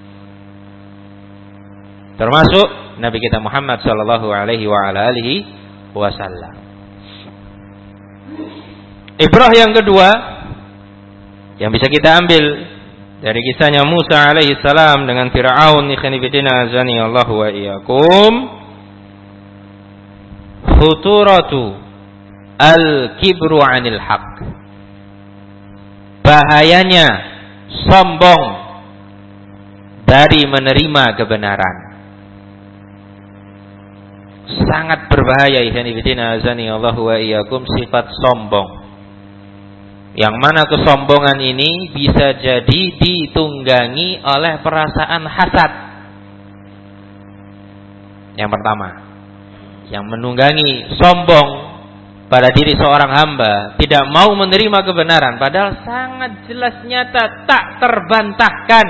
A: Termasuk Nabi kita Muhammad sallallahu alaihi wa ala alihi wasallam. Ibrah yang kedua yang bisa kita ambil dari kisahnya Musa alaihi salam dengan Fir'aun, ikhwani fillah, azanillahu wa iyyakum, futuratu al-kibru 'anil haq. Bahayanya sombong dari menerima kebenaran. Sangat berbahaya, ikhwani fillah, azanillahu wa iyyakum, sifat sombong. Yang mana kesombongan ini bisa jadi ditunggangi oleh perasaan hasad. Yang pertama, yang menunggangi sombong pada diri seorang hamba, tidak mau menerima kebenaran, padahal sangat jelas nyata, tak terbantahkan.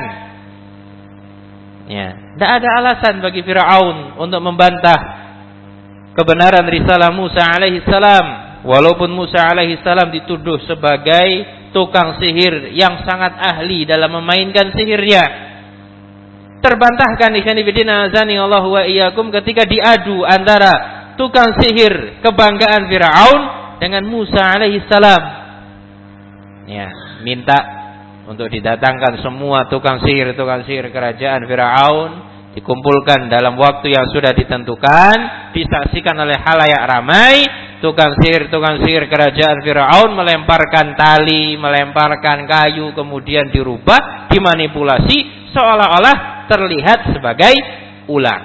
A: Ya, tidak ada alasan bagi Fir'aun untuk membantah kebenaran risalah Musa alaihi salam. Walaupun Musa alaihi salam dituduh sebagai tukang sihir yang sangat ahli dalam memainkan sihirnya. Terbantahkan ikhwan fillah azani Allah wa iyyakum ketika diadu antara tukang sihir kebanggaan Firaun dengan Musa alaihi salam. Ya, minta untuk didatangkan semua tukang sihir tukang sihir kerajaan Firaun, dikumpulkan dalam waktu yang sudah ditentukan, disaksikan oleh khalayak ramai. Tukang sihir tukang sihir kerajaan Firaun melemparkan tali, melemparkan kayu, kemudian dirubah, dimanipulasi seolah-olah terlihat sebagai ular.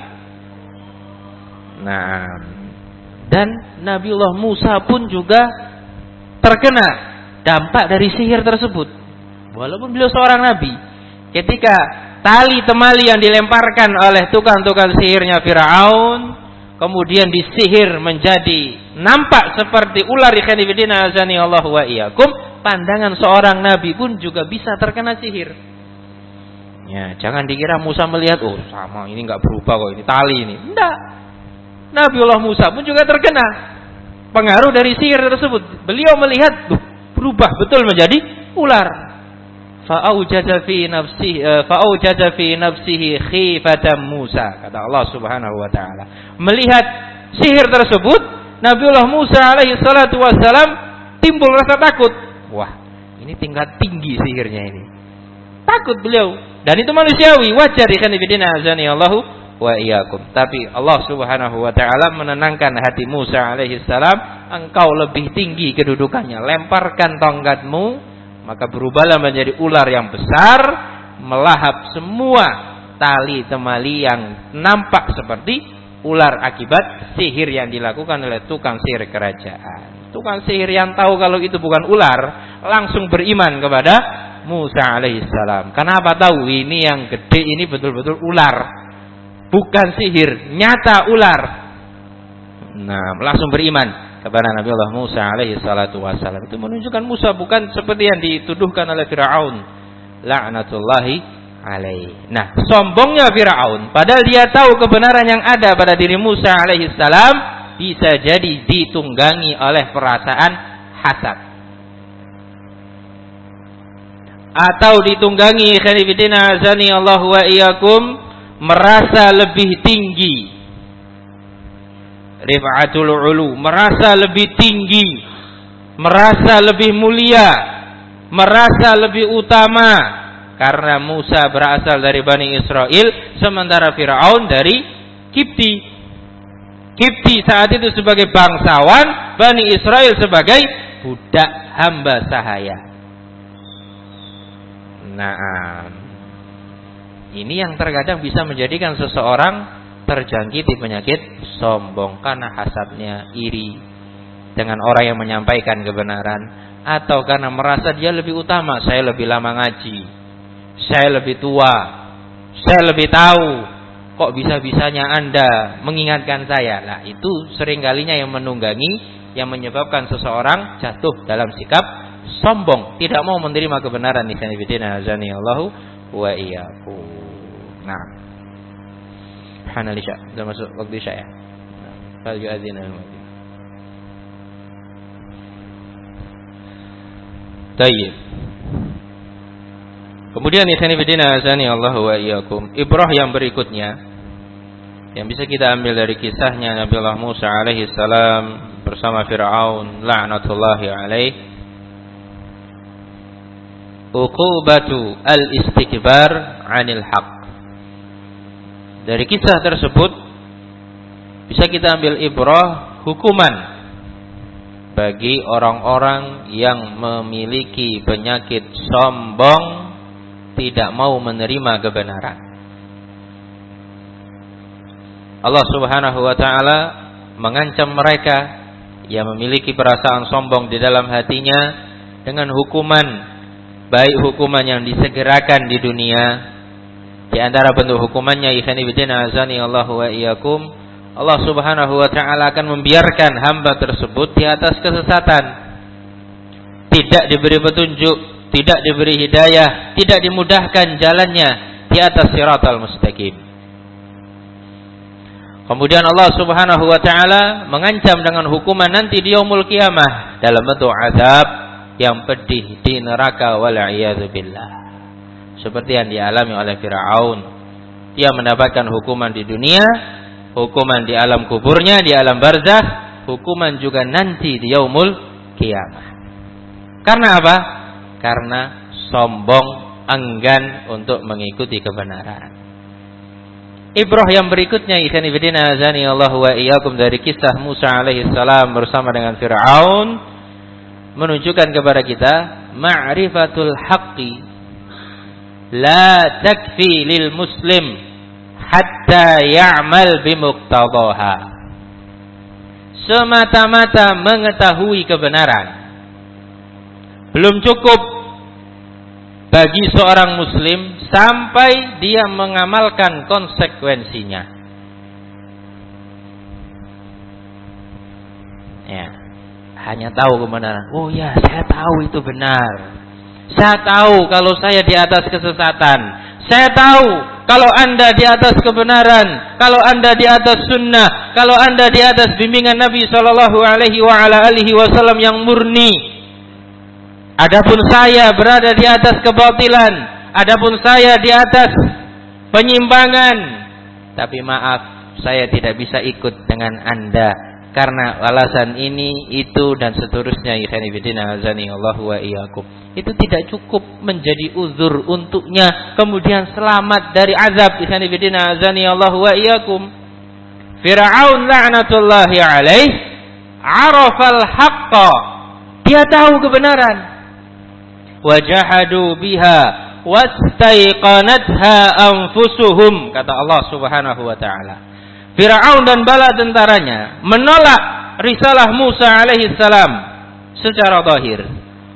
A: Nah, dan Nabiullah Musa pun juga terkena dampak dari sihir tersebut. Walaupun beliau seorang nabi, ketika tali temali yang dilemparkan oleh tukang-tukang sihirnya Firaun kemudian disihir menjadi nampak seperti ular, ikhwan fillah azani Allah wa iyyakum, pandangan seorang nabi pun juga bisa terkena sihir. Ya, jangan dikira Musa melihat, oh sama ini enggak berubah kok, ini tali ini. Enggak. Nabiullah Musa pun juga terkena pengaruh dari sihir tersebut. Beliau melihat, tuh, berubah betul menjadi ular. Fa'aujaza fi nafsihi fa'aujaza fi nafsihi khifatan Musa, kata Allah Subhanahu wa taala. Melihat sihir tersebut, Nabiullah Musa alaihi salatu wassalam timbul rasa takut. Wah, ini tingkat tinggi sihirnya ini. Takut beliau, dan itu manusiawi, wajar ikhwan fillah azani Allahu wa iyyakum. Tapi Allah Subhanahu wa taala menenangkan hati Musa alaihi salam, engkau lebih tinggi kedudukannya, lemparkan tongkatmu, maka berubahlah menjadi ular yang besar, melahap semua tali temali yang nampak seperti ular akibat sihir yang dilakukan oleh tukang sihir kerajaan. Tukang sihir yang tahu kalau itu bukan ular langsung beriman kepada Musa alaihissalam. Kenapa tahu ini yang gede ini betul-betul ular, bukan sihir, nyata ular. Nah, langsung beriman kepada Nabiullah Musa alaihi salatu wassalam. Itu menunjukkan Musa bukan seperti yang dituduhkan oleh Firaun, la'natullahi alaihi. Nah, sombongnya Firaun, padahal dia tahu kebenaran yang ada pada diri Musa alaihi salam, bisa jadi ditunggangi oleh perasaan hasad, atau ditunggangi khanifidina azani Allah wa iyyakum, merasa lebih tinggi, rif'atul ulu, merasa lebih tinggi, merasa lebih mulia, merasa lebih utama, karena Musa berasal dari Bani Israel, sementara Firaun dari Kipti. Kipti saat itu sebagai bangsawan, Bani Israel sebagai budak hamba sahaya. Nah, ini yang terkadang bisa menjadikan seseorang terjangkiti penyakit sombong karena hasadnya, iri dengan orang yang menyampaikan kebenaran, atau karena merasa dia lebih utama, saya lebih lama ngaji, saya lebih tua, saya lebih tahu, kok bisa-bisanya Anda mengingatkan saya. Nah, itu seringkalinya yang menunggangi, yang menyebabkan seseorang jatuh dalam sikap sombong, tidak mau menerima kebenaran. Azani Allahu wa iyyakum. Nah, Hanal isya, sudah masuk waktu isya ya. Fal yu'adzin al-mu'adzin. Tayyib. Kemudian ikhwan fillah azani Allah wa iyyakum, ibrah yang berikutnya yang bisa kita ambil dari kisahnya Nabiullah Musa alaihi salam bersama Firaun la'natullahi alaihi, uqubatu al-istikbar 'anil haqq. Dari kisah tersebut bisa kita ambil ibrah, hukuman bagi orang-orang yang memiliki penyakit sombong, tidak mau menerima kebenaran. Allah Subhanahu wa taala mengancam mereka yang memiliki perasaan sombong di dalam hatinya dengan hukuman, baik hukuman yang disegerakan di dunia. Di antara bentuk hukumannya, ikhwani fillah azani Allahu wa iyyakum, Allah Subhanahu wa taala akan membiarkan hamba tersebut di atas kesesatan, tidak diberi petunjuk, tidak diberi hidayah, tidak dimudahkan jalannya di atas siratal mustaqim. Kemudian Allah Subhanahu wa taala mengancam dengan hukuman nanti di yaumul qiyamah dalam bentuk azab yang pedih di neraka wal a'yadzu billah. Seperti yang dialami oleh Firaun. Dia mendapatkan hukuman di dunia, hukuman di alam kuburnya, di alam barzakh, hukuman juga nanti di yaumul qiyamah. Karena apa? Karena sombong, enggan untuk mengikuti kebenaran. Ibrah yang berikutnya, ikhwan fillah azani Allah wa iyyakum, dari kisah Musa alaihi salam bersama dengan Firaun, menunjukkan kepada kita ma'rifatul haqqi la takfi lil muslim hatta ya'mal bimuqtadaha. Semata-mata mengetahui kebenaran belum cukup bagi seorang muslim sampai dia mengamalkan konsekuensinya. Ya, hanya tahu kebenaran. Oh ya, saya tahu itu benar. Saya tahu kalau saya di atas kesesatan. Saya tahu kalau Anda di atas kebenaran, kalau Anda di atas sunnah, kalau Anda di atas bimbingan Nabi sallallahu alaihi wa ala alihi wasallam yang murni. Adapun saya berada di atas kebatilan, adapun saya di atas penyimpangan. Tapi maaf, saya tidak bisa ikut dengan Anda karena alasan ini, itu dan seterusnya. Ikhwani fillah azani Allahu wa iyyakum. Itu tidak cukup menjadi uzur untuknya kemudian selamat dari azab. Ikhwani fillah azani Allahu wa iyyakum. Firaun la'natullahi alaih arafal haqqa. Dia tahu kebenaran. Wajahadu biha wastaiqanatha anfusuhum, kata Allah Subhanahu wa taala. Firaun dan bala tentaranya menolak risalah Musa alaihi salam secara zahir.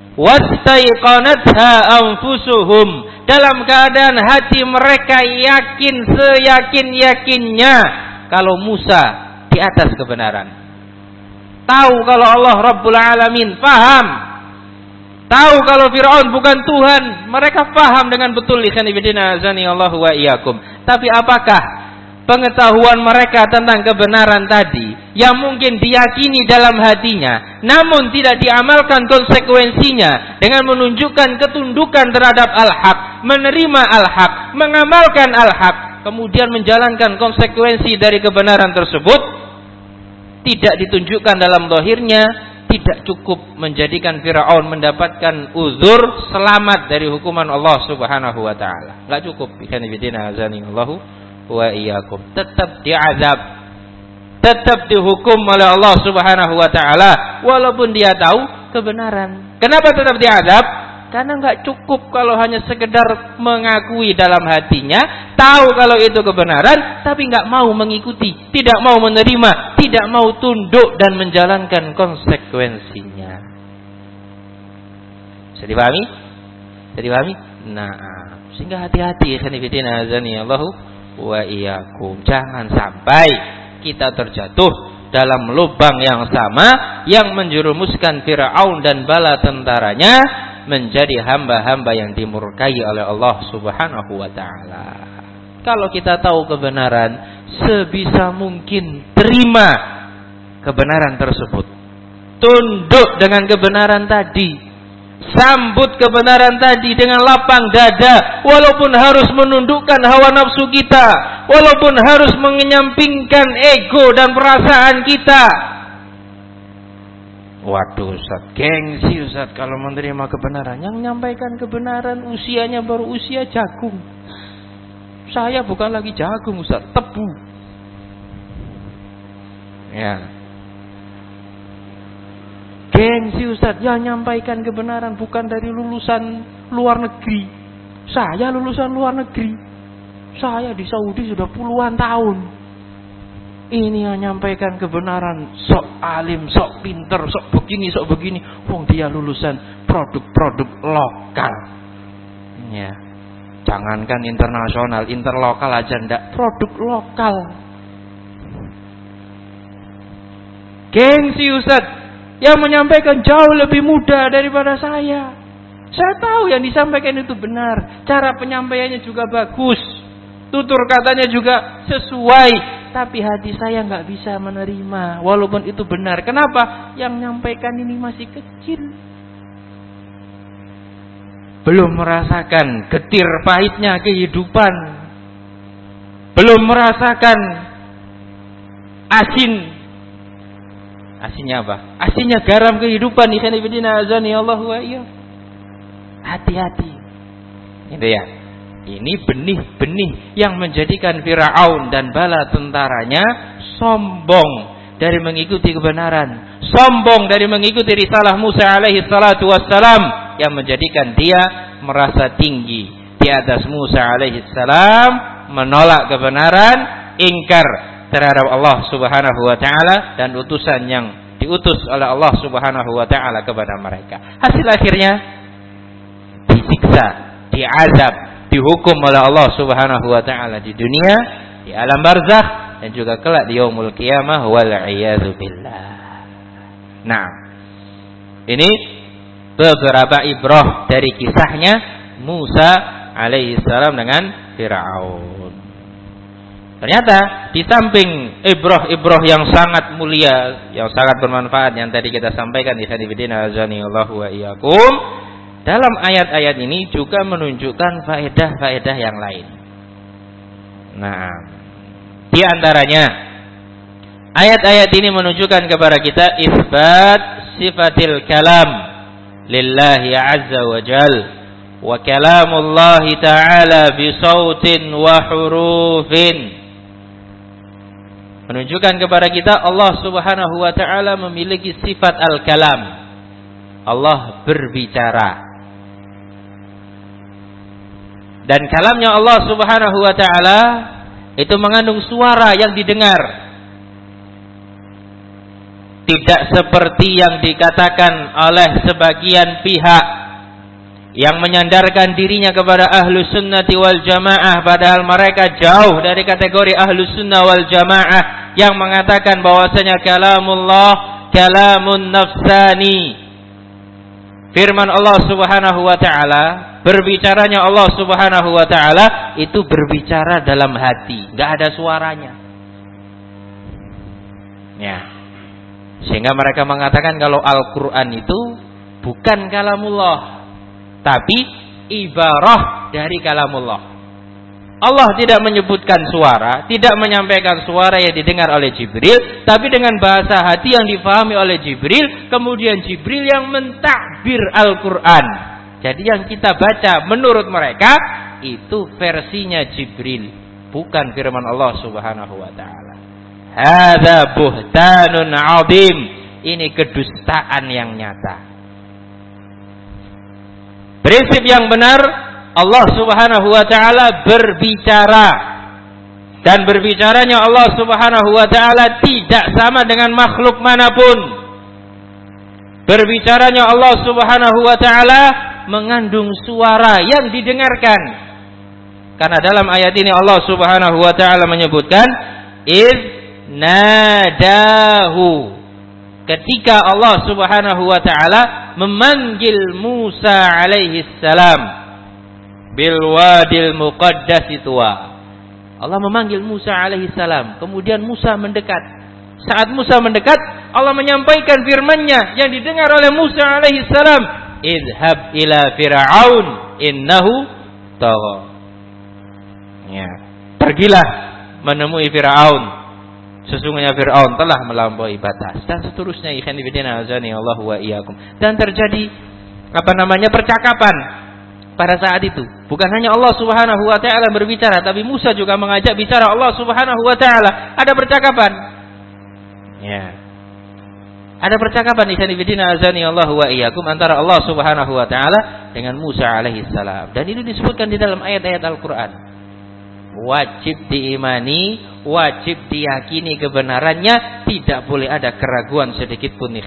A: Wastaiqanatha anfusuhum, dalam keadaan hati mereka yakin seyakin-yakinnya kalau Musa di atas kebenaran. Tahu kalau Allah Rabbul Alamin, paham. Tahu kalau Firaun bukan Tuhan, mereka paham dengan betul. Ikhwan fillah azani Allah wa iyyakum. Tapi apakah pengetahuan mereka tentang kebenaran tadi yang mungkin diyakini dalam hatinya, namun tidak diamalkan konsekuensinya dengan menunjukkan ketundukan terhadap al-haq, menerima al-haq, mengamalkan al-haq, kemudian menjalankan konsekuensi dari kebenaran tersebut, tidak ditunjukkan dalam zahirnya, tidak cukup menjadikan Firaun mendapatkan uzur selamat dari hukuman Allah Subhanahu wa taala. Enggak cukup. Ikhwan fillah azani Allahu wa iyyakum. Tetap diazab. Tetap dihukum oleh Allah Subhanahu wa taala walaupun dia tahu kebenaran. Kenapa tetap diazab? Karena enggak cukup kalau hanya sekedar mengakui dalam hatinya, tahu kalau itu kebenaran, tapi enggak mau mengikuti, tidak mau menerima, tidak mau tunduk dan menjalankan konsekuensinya. Bisa dipahami? Bisa dipahami? Nah, sehingga hati-hati, khanifidina azani Allahu wa iyyakum. Jangan sampai kita terjatuh dalam lubang yang sama yang menjerumuskan Firaun dan bala tentaranya menjadi hamba-hamba yang dimurkai oleh Allah Subhanahu wa taala. Kalau kita tahu kebenaran, sebisa mungkin terima kebenaran tersebut. Tunduk dengan kebenaran tadi. Sambut kebenaran tadi dengan lapang dada, walaupun harus menundukkan hawa nafsu kita, walaupun harus mengenyampingkan ego dan perasaan kita. Waduh Ustaz, gengsi Ustaz kalau menerima kebenaran. Yang menyampaikan kebenaran usianya baru usia jagung. Saya bukan lagi jagung Ustaz, tebu. Ya. Gengsi Ustaz, yang menyampaikan kebenaran bukan dari lulusan luar negeri. Saya lulusan luar negeri. Saya di Saudi sudah puluhan tahun. Ini yang menyampaikan kebenaran, sok alim, sok pinter, sok begini, sok begini. Wong dia lulusan produk-produk lokal. Ya. Jangankan internasional, interlokal aja ndak, produk lokal. Gengsi Ustaz, yang menyampaikan jauh lebih muda daripada saya. Saya tahu yang disampaikan itu benar, cara penyampaiannya juga bagus, tutur katanya juga sesuai, tapi hati saya nggak bisa menerima walaupun itu benar. Kenapa? Yang menyampaikan ini masih kecil, belum merasakan getir pahitnya kehidupan, belum merasakan asin, asinnya apa? Asinnya garam kehidupan. Ikhwan fillah azani Allah wa iyyakum. Hati-hati. Itu ya. Ini benih-benih yang menjadikan Firaun dan bala tentaranya sombong dari mengikuti kebenaran, sombong dari mengikuti risalah Musa alaihi salatu wassalam, yang menjadikan dia merasa tinggi di atas Musa alaihi salam, menolak kebenaran, ingkar terhadap Allah Subhanahu wa taala dan utusan yang diutus oleh Allah Subhanahu wa taala kepada mereka. Hasil akhirnya disiksa, diazab, dihukum oleh Allah Subhanahu wa taala di dunia, di alam barzakh, dan juga kelak di yaumul qiyamah wal iyadzu billah. Nah, ini beberapa ibrah dari kisahnya Musa alaihi salam dengan Firaun. Ternyata di samping ibrah-ibrah yang sangat mulia, yang sangat bermanfaat yang tadi kita sampaikan di hadirin azanillahu wa iyyakum, dalam ayat-ayat ini juga menunjukkan faedah-faedah yang lain. Nah, di antaranya ayat-ayat ini menunjukkan kepada kita isbat sifatil kalam lillahi azza wa jal, wa kalamullahi ta'ala bisautin wa hurufin. Menunjukkan kepada kita Allah Subhanahu wa taala memiliki sifat al-kalam. Allah berbicara. Dan kalamnya Allah Subhanahu wa taala itu mengandung suara yang didengar. Tidak seperti yang dikatakan oleh sebagian pihak yang menyandarkan dirinya kepada ahlu sunnati wal jamaah, padahal mereka jauh dari kategori ahlu sunnah wal jamaah, yang mengatakan bahwasanya kalamullah kalamun nafsani. Firman Allah Subhanahu wa taala, berbicaranya Allah Subhanahu wa taala itu berbicara dalam hati, enggak ada suaranya. Ya. Sehingga mereka mengatakan kalau Al-Qur'an itu bukan kalamullah, tapi ibarah dari kalamullah. Allah tidak menyebutkan suara, tidak menyampaikan suara yang didengar oleh Jibril, tapi dengan bahasa hati yang difahami oleh Jibril, kemudian Jibril yang mentakbir Al-Quran. Jadi yang kita baca menurut mereka itu versinya Jibril, bukan firman Allah Subhanahu wa taala. Hadza buhtanun 'adzim. Ini kedustaan yang nyata. Prinsip yang benar, Allah Subhanahu wa taala berbicara, dan berbicaranya Allah Subhanahu wa taala tidak sama dengan makhluk manapun. Berbicaranya Allah Subhanahu wa taala mengandung suara yang didengarkan. Karena dalam ayat ini Allah Subhanahu wa taala menyebutkan iz nadahu, ketika Allah Subhanahu wa taala memanggil Musa alaihi salam bil wadil muqaddas tuwa. Allah memanggil Musa alaihi salam, kemudian Musa mendekat. Saat Musa mendekat, Allah menyampaikan firman-Nya yang didengar oleh Musa alaihi salam, idhab ila fir'aun innahu tagha. Ya, pergilah menemui Firaun, sesungguhnya Firaun telah melampaui batas, dan seterusnya. Ikhwan fillah azani Allah wa iyyakum. Dan terjadi apa namanya percakapan pada saat itu. Bukan hanya Allah Subhanahu wa taala berbicara, tapi Musa juga mengajak bicara Allah Subhanahu wa taala. Ada percakapan. Ya. Ada percakapan ikhwan fillah azani Allah wa iyyakum antara Allah Subhanahu wa taala dengan Musa alaihi salam. Dan itu disebutkan di dalam ayat-ayat Al-Qur'an.
B: wajib diimani, wajib diyakini kebenarannya, tidak boleh ada keraguan sedikit pun.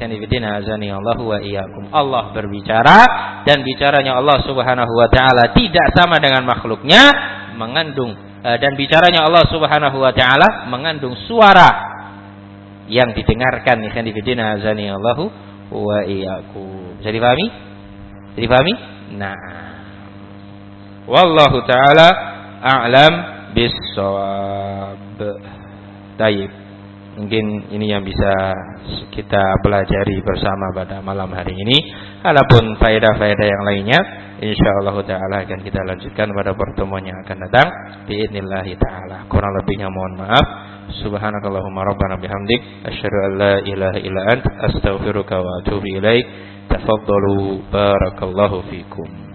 B: Allah berbicara dan bicaranya Allah Subhanahu wa taala tidak sama dengan makhluknya, mengandung dan bicaranya Allah Subhanahu wa taala mengandung suara yang didengarkan. Allahu wa iyyakum. Bisa dipahami? Bisa dipahami? Nah, wallahu taala a'lam bis-shawab. Baik. Mungkin ini yang bisa kita pelajari bersama pada malam hari ini. Adapun faedah-faedah yang lainnya insyaallah taala akan kita lanjutkan pada pertemuan yang akan datang biidznillah taala. Kurang lebihnya mohon maaf. Subhanakallahumma rabbana bihamdik asyhadu an la ilaha illa ant astaghfiruka wa atubu ilaik. Tafaddalu barakallahu fikum.